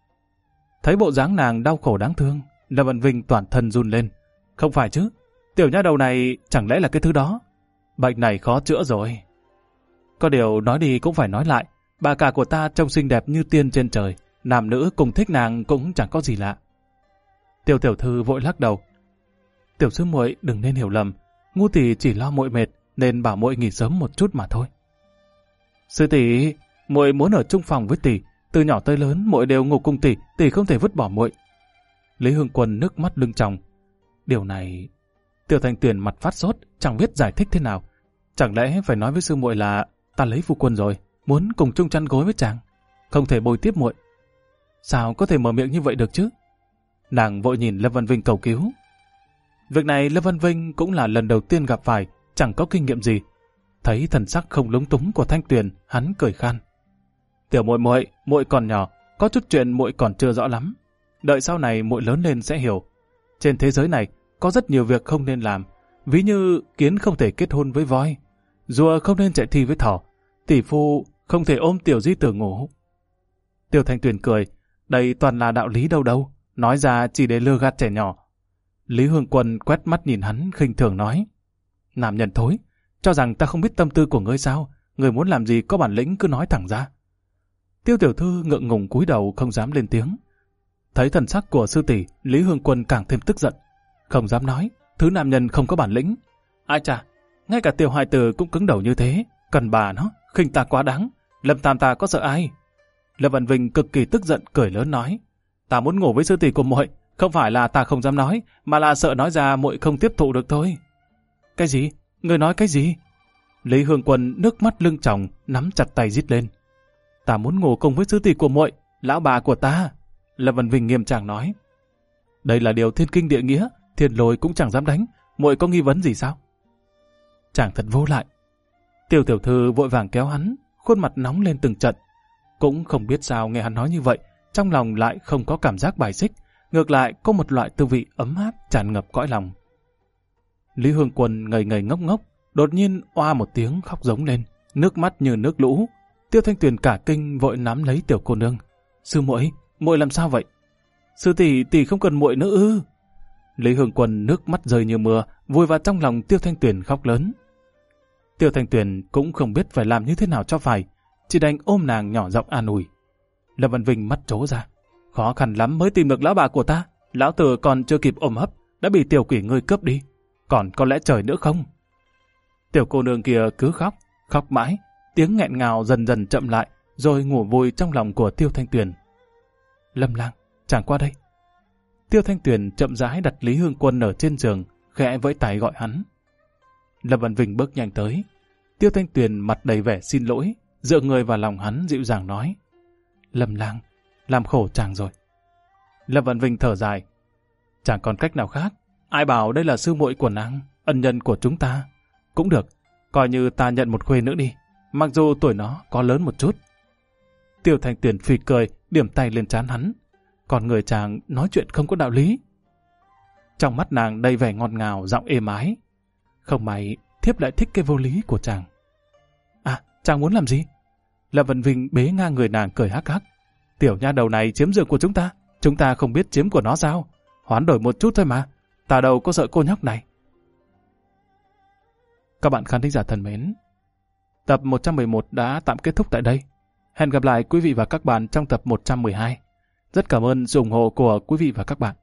Thấy bộ dáng nàng đau khổ đáng thương, Lâm Văn Vinh toàn thân run lên. Không phải chứ, tiểu nha đầu này chẳng lẽ là cái thứ đó? Bệnh này khó chữa rồi. Có điều nói đi cũng phải nói lại, bà cả của ta trông xinh đẹp như tiên trên trời, nam nữ cùng thích nàng cũng chẳng có gì lạ. Tiểu tiểu thư vội lắc đầu. Tiểu sư muội đừng nên hiểu lầm, ngu tỷ chỉ lo muội mệt nên bảo muội nghỉ sớm một chút mà thôi. Sư tỷ, muội muốn ở chung phòng với tỷ, từ nhỏ tới lớn muội đều ngủ cùng tỷ, tỷ không thể vứt bỏ muội. Lý Hương Quân nước mắt lưng tròng. Điều này... Tiểu Thanh Tuyền mặt phát sốt, chẳng biết giải thích thế nào. Chẳng lẽ phải nói với sư muội là ta lấy phu quân rồi, muốn cùng chung chăn gối với chàng, không thể bồi tiếp muội. Sao có thể mở miệng như vậy được chứ? Nàng vội nhìn Lâm Văn Vinh cầu cứu. Việc này Lâm Văn Vinh cũng là lần đầu tiên gặp phải, chẳng có kinh nghiệm gì. Thấy thần sắc không lúng túng của Thanh Tuyền, hắn cười khan. Tiểu muội muội, muội còn nhỏ, có chút chuyện muội còn chưa rõ lắm. Đợi sau này muội lớn lên sẽ hiểu. Trên thế giới này có rất nhiều việc không nên làm, ví như kiến không thể kết hôn với voi, rùa không nên chạy thi với thỏ, tỷ phu không thể ôm tiểu di tử ngủ. Tiểu Thanh Tuyền cười, đây toàn là đạo lý đâu đâu, nói ra chỉ để lừa gạt trẻ nhỏ. Lý Hương Quân quét mắt nhìn hắn khinh thường nói. Nam nhân thối, cho rằng ta không biết tâm tư của ngươi sao? Ngươi muốn làm gì có bản lĩnh cứ nói thẳng ra. Tiêu tiểu thư ngượng ngùng cúi đầu không dám lên tiếng. Thấy thần sắc của sư tỷ, Lý Hương Quân càng thêm tức giận. Không dám nói, thứ nam nhân không có bản lĩnh. Ai chà, ngay cả tiểu hài tử cũng cứng đầu như thế. Cần bà nó, khinh ta quá đáng. Lâm tam ta có sợ ai? Lâm Văn Vinh cực kỳ tức giận cười lớn nói. Ta muốn ngủ với sư tỷ của muội, không phải là ta không dám nói, mà là sợ nói ra muội không tiếp thụ được thôi. Cái gì? Ngươi nói cái gì? Lý Hương Quân nước mắt lưng tròng, nắm chặt tay rít lên. Ta muốn ngủ cùng với sư tỷ của muội, lão bà của ta. Lâm Văn Vinh nghiêm trang nói. Đây là điều thiên kinh địa nghĩa, Thiên Lôi cũng chẳng dám đánh, muội có nghi vấn gì sao? Chàng thật vô lại. Tiểu tiểu thư vội vàng kéo hắn, khuôn mặt nóng lên từng trận. Cũng không biết sao nghe hắn nói như vậy, trong lòng lại không có cảm giác bài xích, ngược lại có một loại tư vị ấm áp tràn ngập cõi lòng. Lý Hương Quân ngây ngây ngốc ngốc, đột nhiên oa một tiếng khóc giống lên, nước mắt như nước lũ. Tiêu Thanh Tuyền cả kinh vội nắm lấy tiểu cô nương. Sư muội, muội làm sao vậy? Sư tỷ không cần muội nữa ư? Lý Hương Quân nước mắt rơi như mưa, vùi vào trong lòng Tiêu Thanh Tuyền khóc lớn. Tiêu Thanh Tuyền cũng không biết phải làm như thế nào cho phải, chỉ đành ôm nàng nhỏ giọng an ủi. Lâm Văn Vinh mắt trố ra. Khó khăn lắm mới tìm được lão bà của ta, lão tử còn chưa kịp ôm hấp, đã bị tiểu quỷ ngươi cướp đi. Còn có lẽ trời nữa không? Tiểu cô nương kia cứ khóc, khóc mãi, tiếng nghẹn ngào dần dần chậm lại, rồi ngủ vùi trong lòng của Tiêu Thanh Tuyền. Lâm lang, chàng qua đây. Tiêu Thanh Tuyền chậm rãi đặt Lý Hương Quân ở trên giường, khẽ vẫy tay gọi hắn. Lâm Văn Vinh bước nhanh tới. Tiêu Thanh Tuyền mặt đầy vẻ xin lỗi, dựa người vào lòng hắn dịu dàng nói. Lâm lang, làm khổ chàng rồi. Lâm Văn Vinh thở dài. Chẳng còn cách nào khác. Ai bảo đây là sư muội của nàng, ân nhân của chúng ta. Cũng được, coi như ta nhận một khuê nữa đi, mặc dù tuổi nó có lớn một chút. Tiêu Thanh Tuyền phì cười, điểm tay lên trán hắn. Còn người chàng nói chuyện không có đạo lý. Trong mắt nàng đầy vẻ ngọt ngào, giọng êm ái. Không may, thiếp lại thích cái vô lý của chàng. À, chàng muốn làm gì? Lâm Văn Vinh bế ngang người nàng cười hắc hắc. Tiểu nha đầu này chiếm giường của chúng ta không biết chiếm của nó sao? Hoán đổi một chút thôi mà. ta đâu có sợ cô nhóc này. Các bạn khán thính giả thân mến, tập 111 đã tạm kết thúc tại đây. Hẹn gặp lại quý vị và các bạn trong tập 112. Rất cảm ơn sự ủng hộ của quý vị và các bạn.